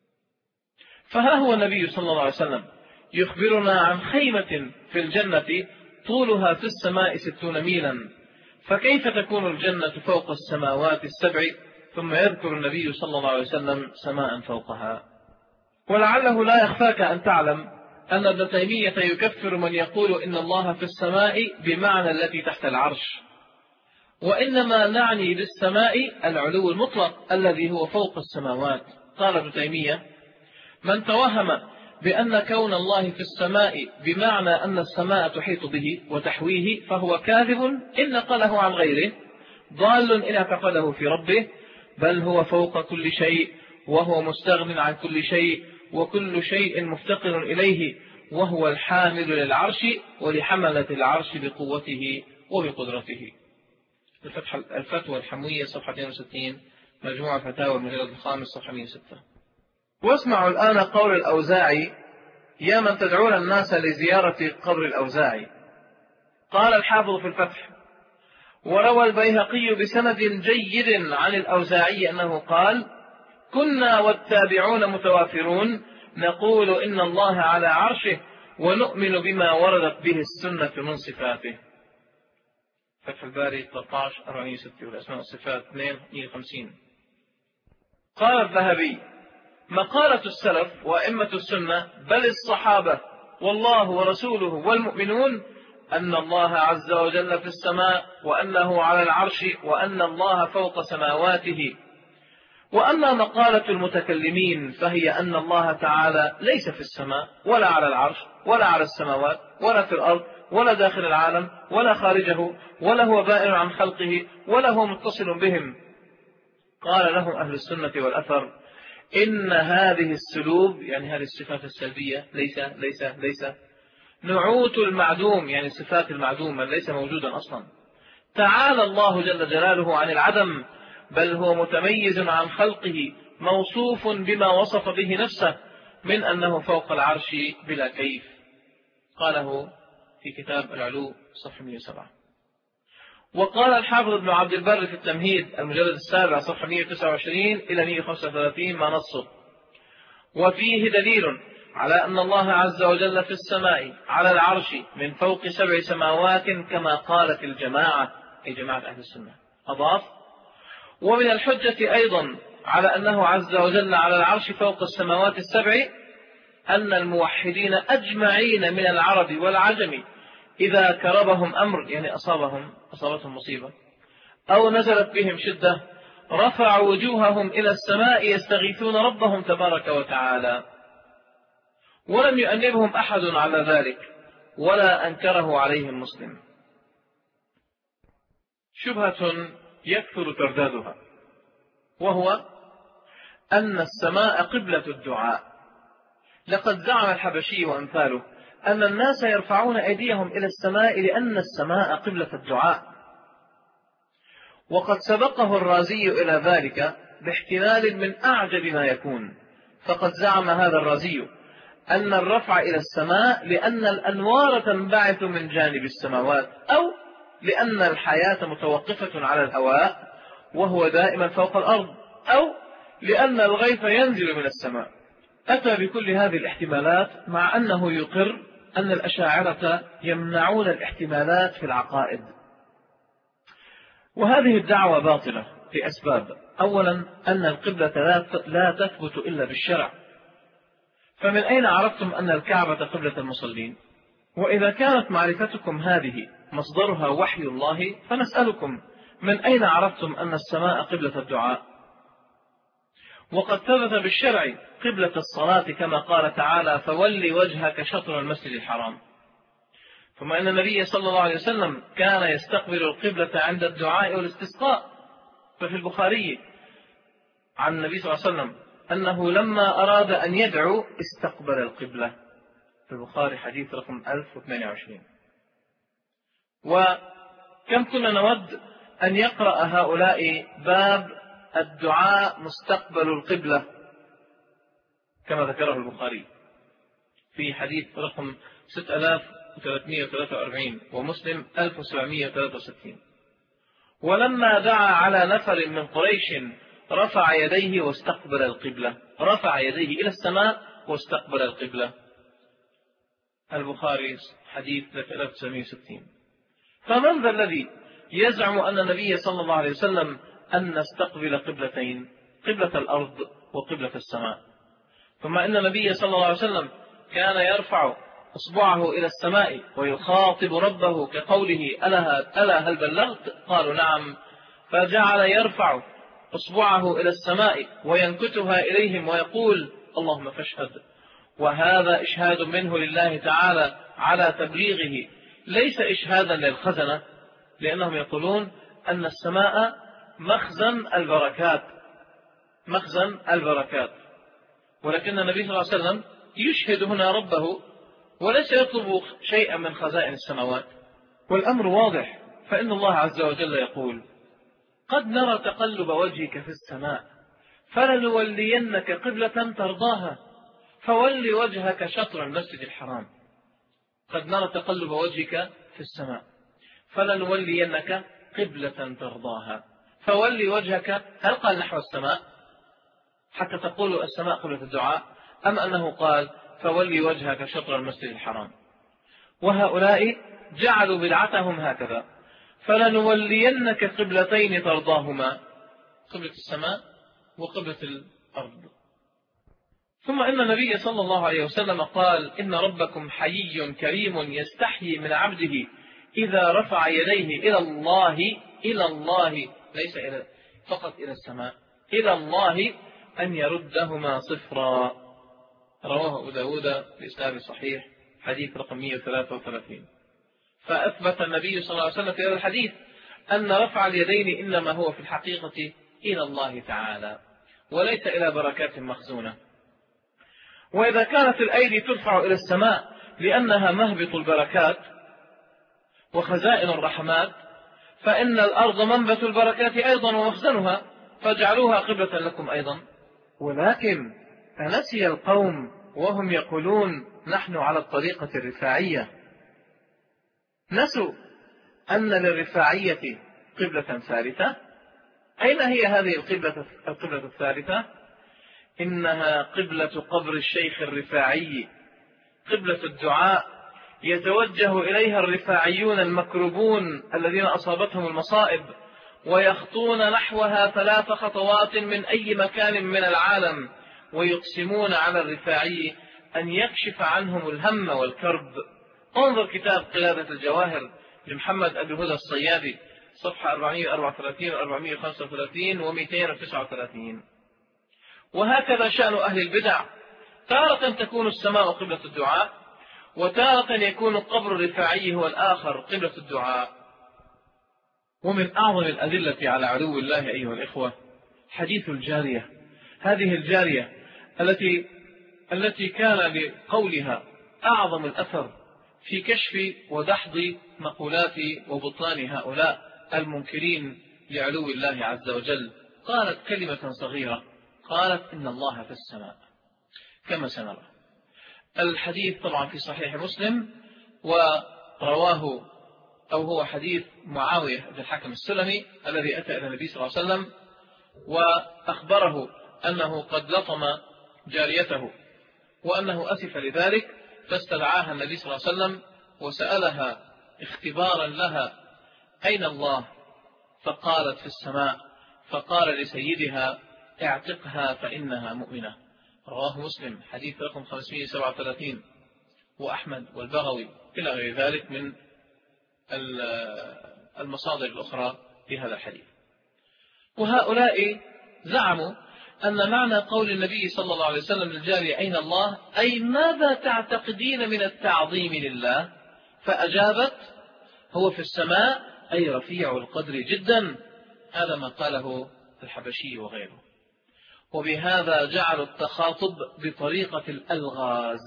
فها هو النبي صلى الله عليه وسلم يخبرنا عن خيمة في الجنة طولها في السماء ستون ميلا، فكيف تكون الجنة فوق السماوات السبع ثم يذكر النبي صلى الله عليه وسلم سماء فوقها؟ ولعله لا يخفاك أن تعلم أن ابن تيمية يكفر من يقول إن الله في السماء بمعنى التي تحت العرش، وإنما نعني بالسماء العلو المطلق الذي هو فوق السماوات. قال ابن تيمية: من توهم بأن كون الله في السماء بمعنى أن السماء تحيط به وتحويه فهو كاذب إن نقله عن غيره، ضال إن اعتقده في ربه، بل هو فوق كل شيء وهو مستغن عن كل شيء وكل شيء مفتقر إليه، وهو الحامل للعرش ولحملة العرش بقوته وبقدرته. الفتح الفتوى الحموية صفحة اثنين وستين، مجموعة فتاوى المجلد الخامس صفحة مئة وستة. واسمعوا الآن قول الأوزاعي: يا من تدعون الناس لزيارة قبر الأوزاعي. قال الحافظ في الفتح: وروى البيهقي بسند جيد عن الأوزاعي أنه قال: كنا والتابعون متوافرون نقول إن الله على عرشه ونؤمن بما وردت به السنة من صفاته. فتح الباري ثلاثة عشر أربعمئة وستة والأسماء والصفات اثنين مئة وخمسين. قال الذهبي: مقالة السلف وأئمة السنة بل الصحابة والله ورسوله والمؤمنون أن الله عز وجل في السماء وأنه على العرش وأن الله فوق سماواته. وأما مقالة المتكلمين فهي أن الله تعالى ليس في السماء ولا على العرش ولا على السماوات ولا في الأرض ولا داخل العالم ولا خارجه ولا هو بائن عن خلقه ولا هو متصل بهم. قال لهم أهل السنة والأثر: إن هذه السلوب يعني هذه الصفات السلبية ليس ليس ليس نعوت المعدوم يعني صفات المعدوم من ليس موجودا أصلا. تعالى الله جل جلاله عن العدم، بل هو متميز عن خلقه موصوف بما وصف به نفسه من أنه فوق العرش بلا كيف. قاله في كتاب العلو صفحة مئة وسبعة. وقال الحافظ ابن عبد البر في التمهيد المجلد السابع صفحة مئة وتسعة وعشرين إلى مئة وخمسة وثلاثين ما نصه: وفيه دليل على أن الله عز وجل في السماء على العرش من فوق سبع سماوات كما قالت الجماعة أي جماعة أهل السنة. أضاف: ومن الحجة أيضا على أنه عز وجل على العرش فوق السماوات السبع أن الموحدين أجمعين من العرب والعجم إذا كربهم أمر يعني أصابهم أصابتهم مصيبة أو نزلت بهم شدة رفعوا وجوههم إلى السماء يستغيثون ربهم تبارك وتعالى، ولم يؤنبهم أحد على ذلك ولا أنكره عليهم مسلم. شبهة يكثر تردادها، وهو أن السماء قبلة الدعاء. لقد زعم الحبشي وأمثاله أن الناس يرفعون أيديهم إلى السماء لأن السماء قبلة الدعاء، وقد سبقه الرازي إلى ذلك باحتمال من أعجب ما يكون. فقد زعم هذا الرازي أن الرفع إلى السماء لأن الأنوار تنبعث من جانب السماوات، أو لأن الحياة متوقفة على الهواء وهو دائما فوق الأرض، أو لأن الغيث ينزل من السماء. أتى بكل هذه الاحتمالات، مع أنه يقر أن الأشاعرة يمنعون الاحتمالات في العقائد. وهذه الدعوة باطلة لأسباب. أولا، أن القبلة لا تثبت إلا بالشرع، فمن أين عرفتم أن الكعبة قبلة المصلين؟ وإذا كانت معرفتكم هذه مصدرها وحي الله، فنسألكم من أين عرفتم أن السماء قبلة الدعاء؟ وقد ثبت بالشرع قبلة الصلاة، كما قال تعالى: فولي وجهك شطر المسجد الحرام. ثم أن النبي صلى الله عليه وسلم كان يستقبل القبلة عند الدعاء والاستسقاء. ففي البخاري عن النبي صلى الله عليه وسلم أنه لما أراد أن يدعو استقبل القبلة، في البخاري حديث رقم ألف واثنين وعشرين. وكم كنا نود أن يقرأ هؤلاء باب الدعاء مستقبل القبلة كما ذكره البخاري في حديث رقم ستة آلاف وثلاثمائة وثلاثة وأربعين، ومسلم ألف وسبعمائة وثلاثة وستين. ولما دعا على نفر من قريش رفع يديه واستقبل القبلة، رفع يديه إلى السماء واستقبل القبلة، البخاري حديث ألف وتسعمائة وستين. فمن ذا الذي يزعم أن النبي صلى الله عليه وسلم أن نستقبل قبلتين، قبلة الأرض وقبلة السماء؟ ثم إن النبي صلى الله عليه وسلم كان يرفع أصبعه إلى السماء ويخاطب ربه كقوله: ألا, ألا هل بلغت؟ قالوا نعم. فجعل يرفع أصبعه إلى السماء وينكتها إليهم ويقول: اللهم فاشهد. وهذا إشهاد منه لله تعالى على تبليغه، ليس إشهادا للخزنة، لأنهم يقولون أن السماء مخزن البركات، مخزن البركات. ولكن النبي صلى الله عليه وسلم يشهد هنا ربه وليس يطلب شيئا من خزائن السماوات. والأمر واضح، فإن الله عز وجل يقول: قد نرى تقلب وجهك في السماء فلنولينك قبلة ترضاها فول وجهك شطر المسجد الحرام. قد نرى تقلب وجهك في السماء فلنولينك قبلة ترضاها فول وجهك. هل قال نحو السماء حتى تقول السماء قبلة الدعاء، أم أنه قال فولي وجهك شطر المسجد الحرام؟ وهؤلاء جعلوا بدعتهم هكذا: فلنولينك قبلتين ترضاهما، قبلة السماء وقبلة الأرض. ثم إن النبي صلى الله عليه وسلم قال: إن ربكم حيي كريم يستحيي من عبده إذا رفع يديه إلى الله، إلى الله ليس إلى فقط إلى السماء، إلى الله، أن يردهما صفرا. رواه أبو داود بإسناد صحيح حديث رقم مئة وثلاثة وثلاثين. فأثبت النبي صلى الله عليه وسلم في هذا الحديث أن رفع اليدين إنما هو في الحقيقة إلى الله تعالى وليس إلى بركات مخزونة. وإذا كانت الأيدي ترفع إلى السماء لأنها مهبط البركات وخزائن الرحمات، فإن الأرض منبت البركات أيضا ومخزنها، فاجعلوها قبلة لكم أيضا. ولكن فنسي القوم وهم يقولون نحن على الطريقة الرفاعية، نسوا أن للرفاعية قبلة ثالثة. أين هي هذه القبلة القبلة الثالثة؟ إنها قبلة قبر الشيخ الرفاعي، قبلة الدعاء يتوجه إليها الرفاعيون المكروبون الذين أصابتهم المصائب، ويخطون نحوها ثلاث خطوات من أي مكان من العالم، ويقسمون على الرفاعي أن يكشف عنهم الهم والكرب. انظر كتاب قلادة الجواهر لمحمد أبي هدى الصيادي، صفحة أربعمائة وأربعة وثلاثين وأربعمائة وخمسة وثلاثين ومئتين وتسعة وثلاثين. وهكذا شأن أهل البدع، تارة تكون السماء قبلة الدعاء، وتارة يكون القبر الرفاعي هو الآخر قبلة الدعاء. ومن أعظم الأدلة على علو الله أيها الإخوة حديث الجارية، هذه الجارية التي التي كان لقولها أعظم الأثر في كشف ودحض مقولات وبطلان هؤلاء المنكرين لعلو الله عز وجل. قالت كلمة صغيرة، قالت: إن الله في السماء، كما سنرى. الحديث طبعا في صحيح مسلم، ورواه أو هو حديث معاوية بن الحكم السلمي الذي أتى إلى النبي صلى الله عليه وسلم وأخبره أنه قد لطم جاريته وأنه أسف لذلك، فاستدعاها النبي صلى الله عليه وسلم وسألها اختبارا لها أين الله؟ فقالت في السماء، فقال لسيدها اعتقها فإنها مؤمنة. رواه مسلم حديث رقم خمسمائة وسبعة وثلاثين وأحمد والبغوي إلى غير ذلك من المصادر الأخرى في هذا الحديث. وهؤلاء زعموا أن معنى قول النبي صلى الله عليه وسلم للجارية أين الله أي ماذا تعتقدين من التعظيم لله؟ فأجابت هو في السماء أي رفيع القدر جدا. هذا ما قاله الحبشي وغيره. وبهذا جعلوا التخاطب بطريقة الألغاز،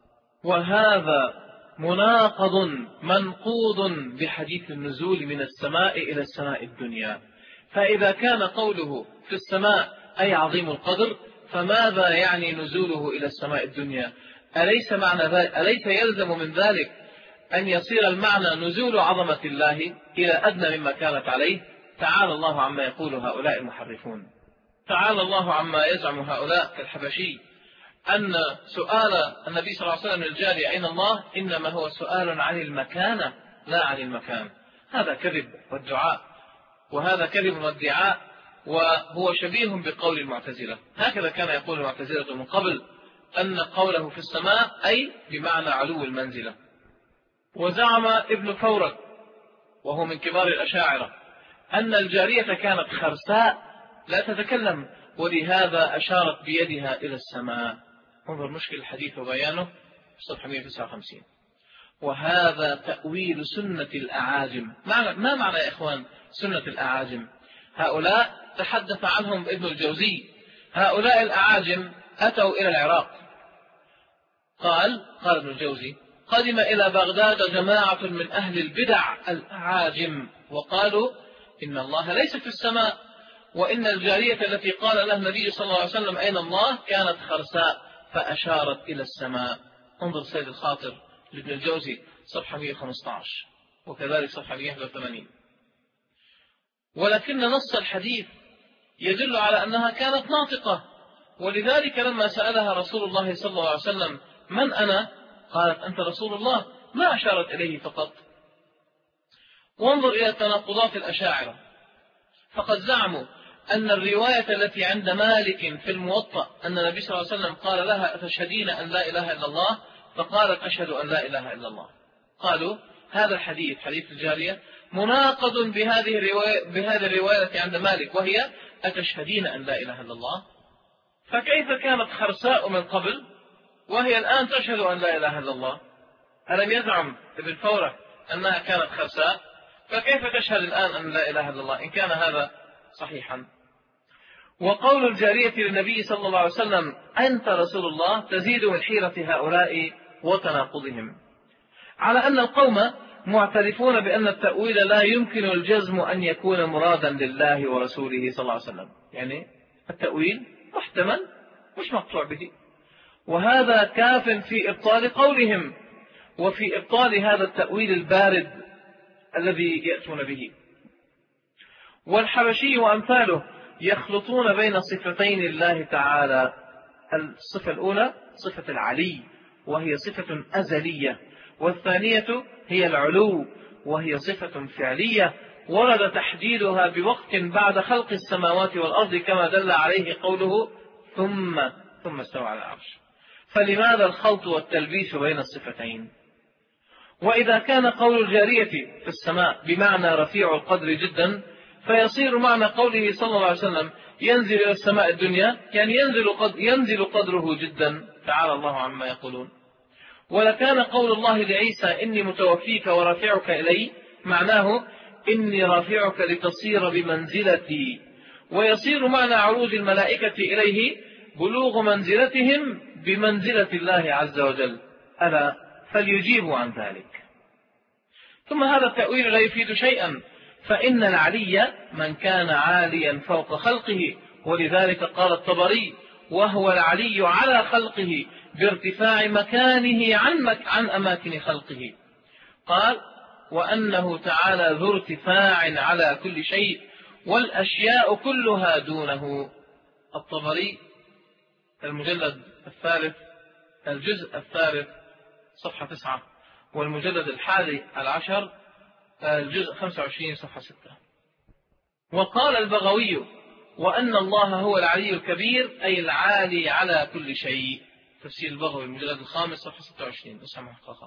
وهذا مناقض منقوض بحديث النزول من السماء إلى السماء الدنيا. فإذا كان قوله في السماء أي عظيم القدر، فماذا يعني نزوله إلى السماء الدنيا؟ أليس معنى ذلك أليس يلزم من ذلك أن يصير المعنى نزول عظمة الله إلى أدنى مما كانت عليه؟ تعالى الله عما يقول هؤلاء المحرفون. تعالى الله عما يزعم هؤلاء كالحبشي أن سؤال النبي صلى الله عليه وسلم للجارية أين الله إنما هو سؤال عن المكانة لا عن المكان. هذا كذب والدعاء، وهذا كذب والدعاء، وهو شبيه بقول المعتزلة. هكذا كان يقول المعتزلة من قبل، أن قوله في السماء أي بمعنى علو المنزلة. وزعم ابن فورك وهو من كبار الأشاعرة أن الجارية كانت خرساء لا تتكلم، ولهذا أشارت بيدها إلى السماء. انظر مشكل الحديث وبيانه في صفحة مئة وتسعة وخمسين. وهذا تأويل سنة الأعاجم. ما معنى يا إخوان سنة الأعاجم؟ هؤلاء تحدث عنهم ابن الجوزي. هؤلاء الأعاجم أتوا إلى العراق. قال قال ابن الجوزي قدم إلى بغداد جماعة من أهل البدع الأعاجم وقالوا إن الله ليس في السماء، وإن الجارية التي قال لها النبي صلى الله عليه وسلم أين الله كانت خرساء فأشارت إلى السماء. انظر سيد الخاطر لابن الجوزي صفحة مئة وخمسة عشر وكذلك صفحة مئة وواحد وثمانين. ولكن نص الحديث يدل على أنها كانت ناطقة، ولذلك لما سألها رسول الله صلى الله عليه وسلم من أنا؟ قالت أنت رسول الله، ما أشارت إليه فقط. وانظر إلى تناقضات الأشاعرة، فقد زعموا أن الرواية التي عند مالك في الموطأ أن النبي صلى الله عليه وسلم قال لها أتشهدين أن لا إله إلا الله؟ فقالت أشهد أن لا إله إلا الله. قالوا هذا الحديث حديث الجارية مناقض بهذه الرواية بهذه الرواية التي عند مالك وهي أتشهدين أن لا إله إلا الله. فكيف كانت خرساء من قبل وهي الآن تشهد أن لا إله إلا الله؟ ألم يزعم ابن فورة أنها كانت خرساء؟ فكيف تشهد الآن أن لا إله إلا الله إن كان هذا صحيحا؟ وقول الجارية للنبي صلى الله عليه وسلم أنت رسول الله تزيد من حيرة هؤلاء وتناقضهم، على أن القوم معترفون بأن التأويل لا يمكن الجزم أن يكون مرادا لله ورسوله صلى الله عليه وسلم. يعني التأويل محتمل مش مقطوع به، وهذا كاف في إبطال قولهم وفي إبطال هذا التأويل البارد الذي يأتون به. والحبشي وأمثاله يخلطون بين صفتين الله تعالى. الصفة الأولى صفة العلي وهي صفة أزلية، والثانية هي العلو وهي صفة فعلية ورد تحديدها بوقت بعد خلق السماوات والأرض كما دل عليه قوله ثم ثم استوى على العرش. فلماذا الخلط والتلبيس بين الصفتين؟ وإذا كان قول الجارية في السماء بمعنى رفيع القدر جدا، فيصير معنى قوله صلى الله عليه وسلم ينزل إلى السماء الدنيا يعني ينزل, قد ينزل قدره جدا تعالى الله عما يقولون. ولكان قول الله لعيسى إني متوفيك ورافعك إلي معناه إني رافعك لتصير بمنزلتي، ويصير معنى عروج الملائكة إليه بلوغ منزلتهم بمنزلة الله عز وجل. ألا فليجيبوا عن ذلك. ثم هذا التأويل لا يفيد شيئا، فإن العلي من كان عاليا فوق خلقه، ولذلك قال الطبري وهو العلي على خلقه، بارتفاع مكانه عن, مك عن أماكن خلقه. قال وأنه تعالى ذو ارتفاع على كل شيء والأشياء كلها دونه. الطبري المجلد الثالث الجزء الثالث صفحة تسعة، والمجلد الحادي العشر الجزء خمسة وعشرين صفحة ستة. وقال البغوي وأن الله هو العلي الكبير أي العالي على كل شيء. تفسير البغوي المجلد الخامس صفحة ستة وعشرين نسخة محققة.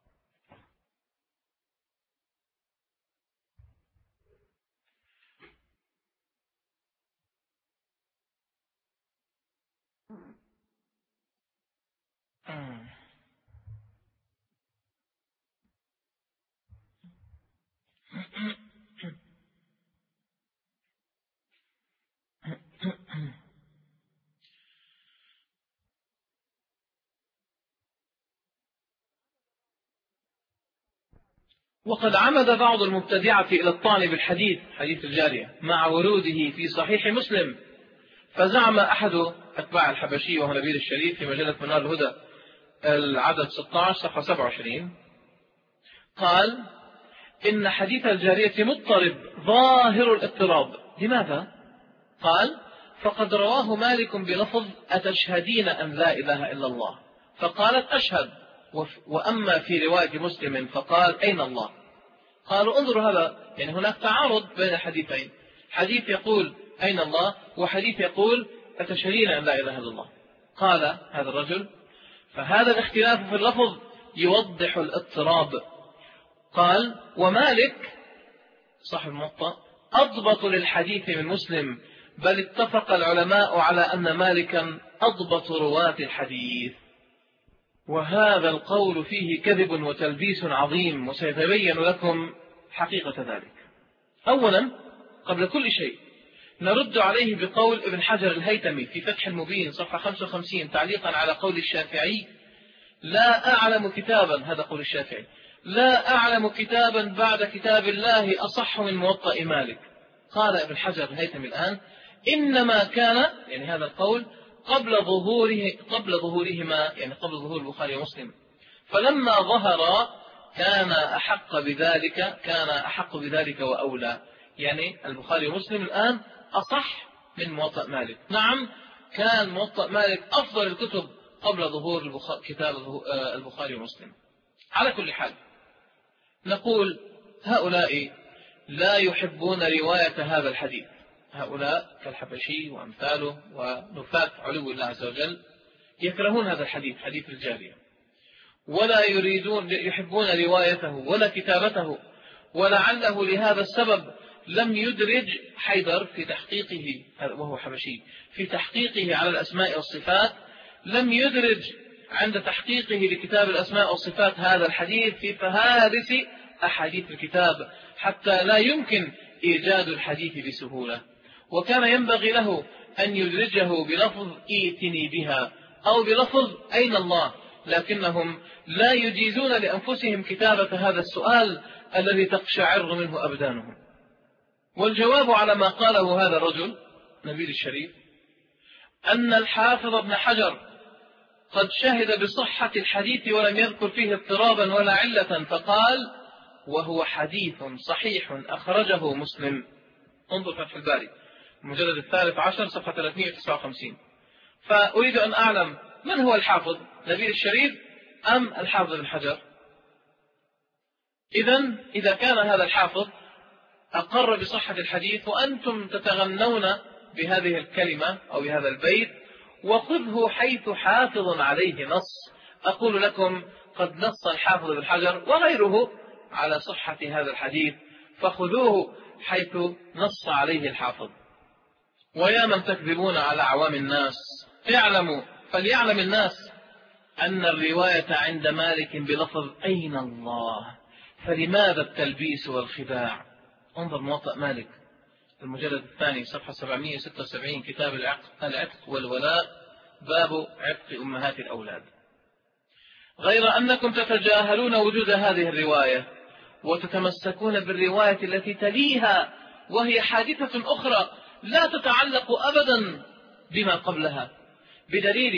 وقد عمد بعض المبتدعة إلى الطعن بالحديث حديث الجارية مع وروده في صحيح مسلم، فزعم أحد أتباع الحبشي وهو نبيل الشريف في مجلة منار الهدى العدد ستة عشر صفحة سبعة وعشرين قال إن حديث الجارية مضطرب ظاهر الاضطراب. لماذا؟ قال فقد رواه مالك بلفظ أتشهدين أن لا إله إلا الله، فقالت أشهد، وأما في رواية مسلم فقال أين الله. قالوا انظروا هذا، يعني هناك تعارض بين الحديثين، حديث يقول أين الله وحديث يقول أتشهدين أن لا إله إلا الله. قال هذا الرجل فهذا الاختلاف في اللفظ يوضح الاضطراب. قال ومالك صاحب الموطأ أضبط للحديث من مسلم، بل اتفق العلماء على أن مالكا أضبط رواة الحديث، وهذا القول فيه كذب وتلبيس عظيم، وسيتبين لكم حقيقة ذلك. أولا قبل كل شيء نرد عليه بقول ابن حجر الهيتمي في فتح المبين صفحة خمسة وخمسين تعليقا على قول الشافعي لا أعلم كتابا، هذا قول الشافعي، لا أعلم كتابا بعد كتاب الله أصح من موطأ مالك. قال ابن حجر الهيتمي الآن إنما كان، يعني هذا القول قبل ظهوره قبل ظهورهما يعني قبل ظهور البخاري ومسلم، فلما ظهر كان أحق بذلك كان أحق بذلك وأولى، يعني البخاري ومسلم الآن أصح من موطأ مالك. نعم كان موطأ مالك أفضل الكتب قبل ظهور كتاب البخاري ومسلم. على كل حال نقول هؤلاء لا يحبون رواية هذا الحديث، هؤلاء كالحبشي وأمثاله ونفاة علو الله عز وجل يكرهون هذا الحديث حديث الجارية، ولا يريدون يحبون روايته ولا كتابته، ولعله لهذا السبب لم يدرج حيدر في تحقيقه، وهو حبشي، في تحقيقه على الأسماء والصفات، لم يدرج عند تحقيقه لكتاب الأسماء والصفات هذا الحديث في فهارس أحاديث الكتاب، حتى لا يمكن إيجاد الحديث بسهولة. وكان ينبغي له أن يدرجه بلفظ ائتني بها أو بلفظ أين الله، لكنهم لا يجيزون لأنفسهم كتابة هذا السؤال الذي تقشعر منه أبدانهم. والجواب على ما قاله هذا الرجل نبيل الشريف أن الحافظ ابن حجر قد شهد بصحة الحديث ولم يذكر فيه اضطرابا ولا علة، فقال وهو حديث صحيح أخرجه مسلم. انظر فتح الباري المجلد الثالث عشر صفحة ثلاثمائة وتسعة وخمسين. فأريد أن أعلم من هو الحافظ نبيل الشريف أم الحافظ ابن حجر؟ إذن إذا كان هذا الحافظ أقر بصحة الحديث وأنتم تتغنون بهذه الكلمة أو بهذا البيت وخذه حيث حافظ عليه نص، أقول لكم قد نص الحافظ ابن حجر وغيره على صحة هذا الحديث، فخذوه حيث نص عليه الحافظ. ويا من تكذبون على عوام الناس اعلموا فليعلم الناس أن الرواية عند مالك بلفظ أين الله، فلماذا التلبيس والخداع؟ انظر موطأ مالك المجلد الثاني صفحة سبعمائة وستة وسبعين كتاب العتق والولاء باب عتق أمهات الأولاد. غير أنكم تتجاهلون وجود هذه الرواية وتتمسكون بالرواية التي تليها، وهي حادثة أخرى لا تتعلق أبدا بما قبلها، بدليل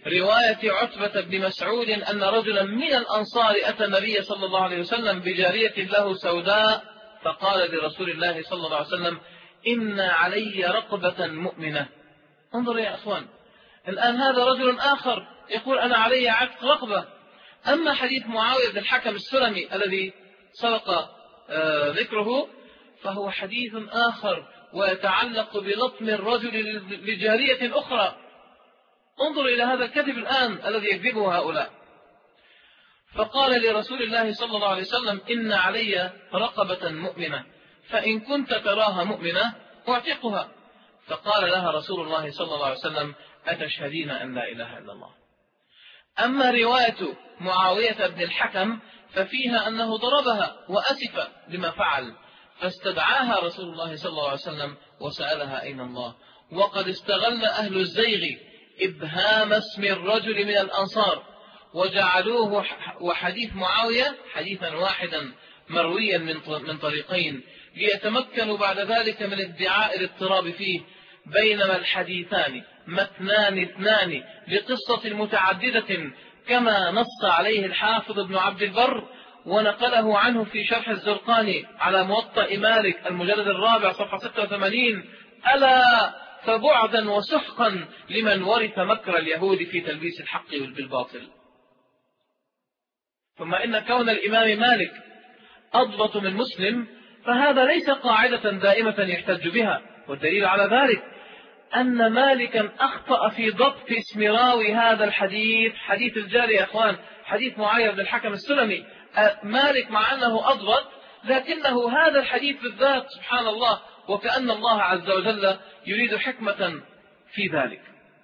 رواية عتبة بن مسعود أن رجلا من الأنصار أتى النبي صلى الله عليه وسلم بجارية له سوداء فقال لرسول الله صلى الله عليه وسلم إن علي رقبة مؤمنة. انظر يا أخوان، الآن هذا رجل آخر يقول أنا علي عتق رقبة. أما حديث معاوية بن الحكم السلمي الذي سبق ذكره فهو حديث آخر ويتعلق بلطم الرجل لجارية أخرى. انظر إلى هذا الكذب الآن الذي يكذبه هؤلاء. فقال لرسول الله صلى الله عليه وسلم إن علي رقبة مؤمنة فإن كنت تراها مؤمنة أعتقها. فقال لها رسول الله صلى الله عليه وسلم أتشهدين أن لا إله إلا الله. أما رواية معاوية بن الحكم ففيها أنه ضربها وأسف لما فعل، فاستدعاها رسول الله صلى الله عليه وسلم وسألها أين الله. وقد استغل أهل الزيغ إبهام اسم الرجل من الأنصار وجعلوه وحديث معاوية حديثا واحدا مرويا من طريقين ليتمكنوا بعد ذلك من ادعاء الاضطراب فيه، بينما الحديثان متنان اثنان لقصة متعددة كما نص عليه الحافظ ابن عبد البر ونقله عنه في شرح الزرقاني على موطأ مالك المجلد الرابع صفحة ستة وثمانين. ألا فبعدا وسحقا لمن ورث مكر اليهود في تلبيس الحق بالباطل. ثم إن كون الإمام مالك أضبط من مسلم فهذا ليس قاعدة دائمة يحتج بها، والدليل على ذلك أن مالكا أخطأ في ضبط اسم راوي هذا الحديث، حديث الجاري يا أخوان، حديث معاوية بن الحكم السلمي. مالك مع أنه أضبط لكنه هذا الحديث بالذات سبحان الله وكأن الله عز وجل يريد حكمة في ذلك.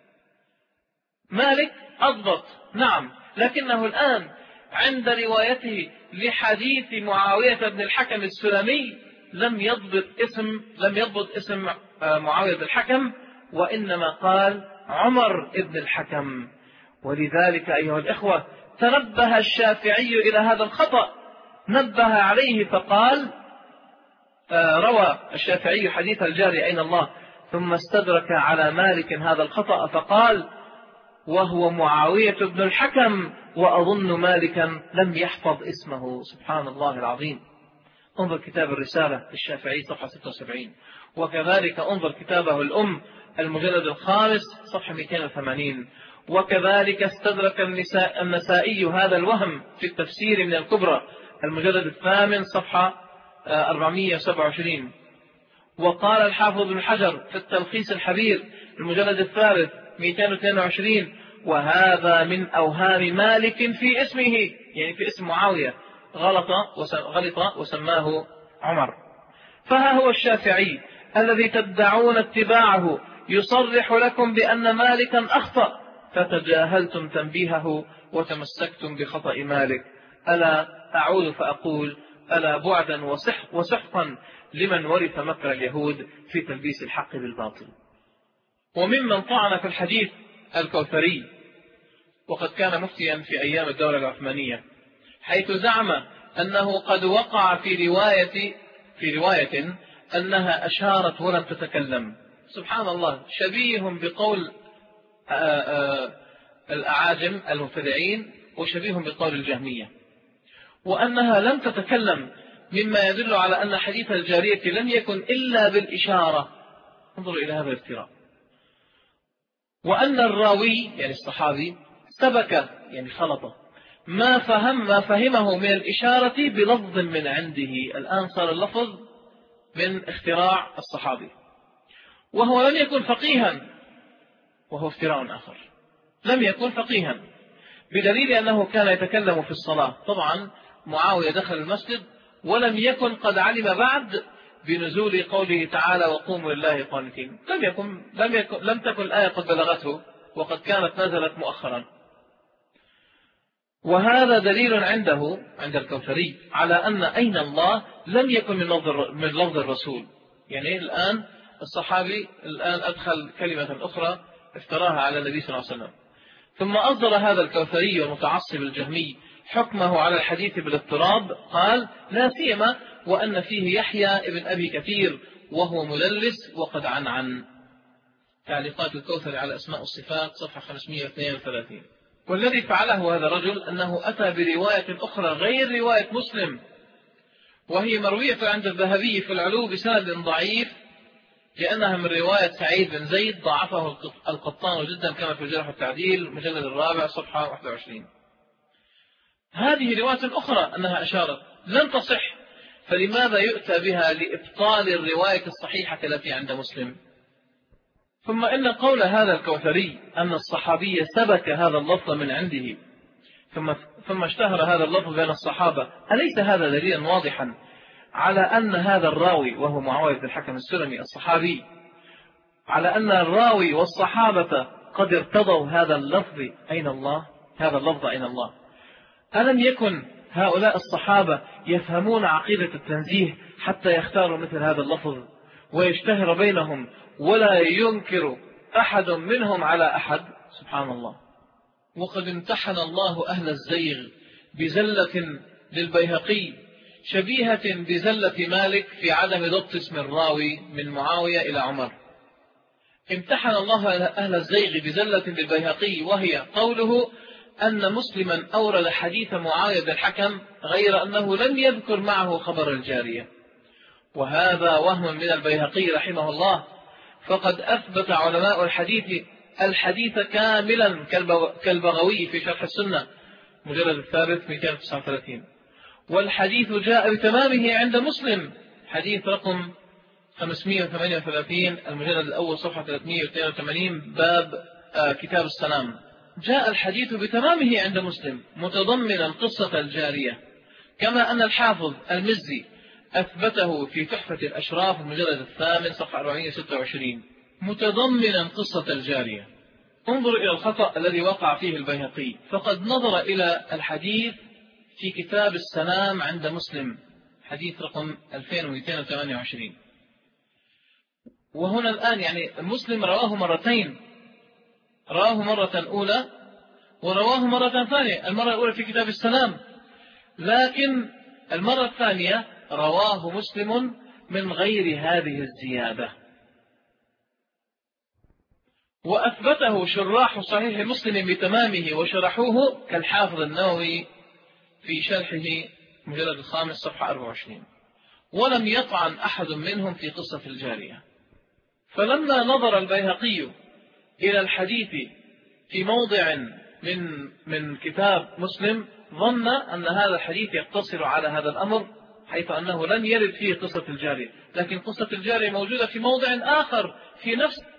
مالك أضبط نعم، لكنه الآن عند روايته لحديث معاوية بن الحكم السلمي لم يضبط اسم لم يضبط اسم معاوية بن الحكم، وإنما قال عمر بن الحكم. ولذلك أيها الإخوة تنبه الشافعي إلى هذا الخطأ، نبه عليه فقال روى الشافعي حديث الجاري أين الله ثم استدرك على مالك هذا الخطأ فقال وهو معاوية بن الحكم وأظن مالكا لم يحفظ اسمه. سبحان الله العظيم. انظر كتاب الرسالة للشافعي صفحة ستة وسبعين، وكذلك انظر كتابه الأم المجلد الخامس صفحة مئتين وثمانين، وكذلك استدرك النسائي هذا الوهم في التفسير من الكبرى المجلد الثامن صفحة أربعمئة وسبعة وعشرين. وقال الحافظ ابن حجر في التلخيص الحبير المجلد الثالث مئتين واثنين وعشرين وهذا من أوهام مالك في اسمه، يعني في اسم معاوية، غلط غلط وسماه عمر. فها هو الشافعي الذي تدعون اتباعه يصرح لكم بأن مالكا أخطأ فتجاهلتم تنبيهه وتمسكتم بخطأ مالك. ألا أعود فأقول ألا بعدا وسح وسحقا لمن ورث مكر اليهود في تلبيس الحق بالباطل. وممن طعن في الحديث الكوثري، وقد كان مفتيا في أيام الدولة العثمانية، حيث زعم أنه قد وقع في رواية في رواية أنها أشارت ولم تتكلم. سبحان الله، شبيه بقول آآ آآ الأعاجم المبتدعين وشبيه بقول الجهمية، وأنها لم تتكلم مما يدل على أن حديث الجارية لم يكن إلا بالإشارة. انظروا إلى هذا الافتراء. وأن الراوي يعني الصحابي سبك يعني خلطه ما فهم ما فهمه من الإشارة بلفظ من عنده. الآن صار اللفظ من اختراع الصحابي، وهو لم يكن فقيها، وهو افتراء آخر. لم يكن فقيها بدليل أنه كان يتكلم في الصلاة. طبعا معاوية دخل المسجد ولم يكن قد علم بعد بنزول قوله تعالى وقوموا لله قانتين. لم يكن لم يكن لم تكن الآية قد بلغته، وقد كانت نزلت مؤخرا. وهذا دليل عنده عند الكوثري على أن أين الله لم يكن من لفظ من لفظ الرسول. يعني الآن الصحابي الآن أدخل كلمة أخرى افتراها على النبي صلى الله عليه وسلم. ثم أصدر هذا الكوثري المتعصب الجهمي حكمه على الحديث بالاضطراب، قال لا سيما وأن فيه يحيى ابن أبي كثير وهو مدلس وقد عنعن. تعليقات الكوثري على أسماء والصفات صفحة خمسمائة واثنين وثلاثين. والذي فعله هذا الرجل أنه أتى برواية أخرى غير رواية مسلم، وهي مروية عند الذهبي في العلو بسند ضعيف، لأنها من رواية سعيد بن زيد ضعفه القطان جدا كما في الجرح والتعديل المجلد الرابع صفحة واحد وعشرين. هذه رواية أخرى أنها أشارت لن تصح، فلماذا يؤتى بها لإبطال الرواية الصحيحة التي عند مسلم؟ ثم إن قول هذا الكوثري أن الصحابي سبك هذا اللفظ من عنده ثم ثم اشتهر هذا اللفظ بين الصحابة، أليس هذا دليلا واضحا على أن هذا الراوي وهو معاوية بن الحكم السلمي الصحابي، على أن الراوي والصحابة قد ارتضوا هذا اللفظ أين الله هذا اللفظ أين الله؟ ألم يكن هؤلاء الصحابة يفهمون عقيدة التنزيه حتى يختاروا مثل هذا اللفظ ويشتهر بينهم ولا ينكر أحد منهم على أحد؟ سبحان الله. وقد امتحن الله أهل الزيغ بزلة للبيهقي شبيهة بزلة مالك في عدم ضبط اسم الراوي من معاوية إلى عمر. امتحن الله أهل الزيغ بزلة للبيهقي، وهي قوله أن مسلما أورد حديث معاوية بن الحكم غير أنه لم يذكر معه خبر الجارية، وهذا وهم من البيهقي رحمه الله، فقد أثبت علماء الحديث الحديث كاملا كالبغوي في شرح السنة مجلد الثالث مئتين وتسعة وثلاثين، والحديث جاء بتمامه عند مسلم حديث رقم خمسمائة وثمانية وثلاثين المجلد الأول صفحة ثلاثمائة واثنين وثمانين باب آه كتاب السلام. جاء الحديث بتمامه عند مسلم متضمنا قصة الجارية، كما أن الحافظ المزي أثبته في تحفة الأشراف المجلد الثامن صفحة أربعمائة وستة وعشرين متضمنا قصة الجارية. انظر إلى الخطأ الذي وقع فيه البيهقي، فقد نظر إلى الحديث في كتاب السلام عند مسلم حديث رقم ألفين ومئتين وثمانية وعشرين، وهنا الآن يعني مسلم رواه مرتين، رواه مرة أولى ورواه مرة ثانية، المرة الأولى في كتاب السلام، لكن المرة الثانية رواه مسلم من غير هذه الزيادة، وأثبته شراح صحيح مسلم بتمامه وشرحوه كالحافظ النووي في شرحه مجلد الخامس صفحة أربعة وعشرين، ولم يطعن أحد منهم في قصة الجارية. فلما نظر البيهقي إلى الحديث في موضع من من كتاب مسلم ظن أن هذا الحديث يقتصر على هذا الأمر، حيث أنه لم يرد فيه قصة الجارية، لكن قصة الجارية موجودة في موضع آخر في نفس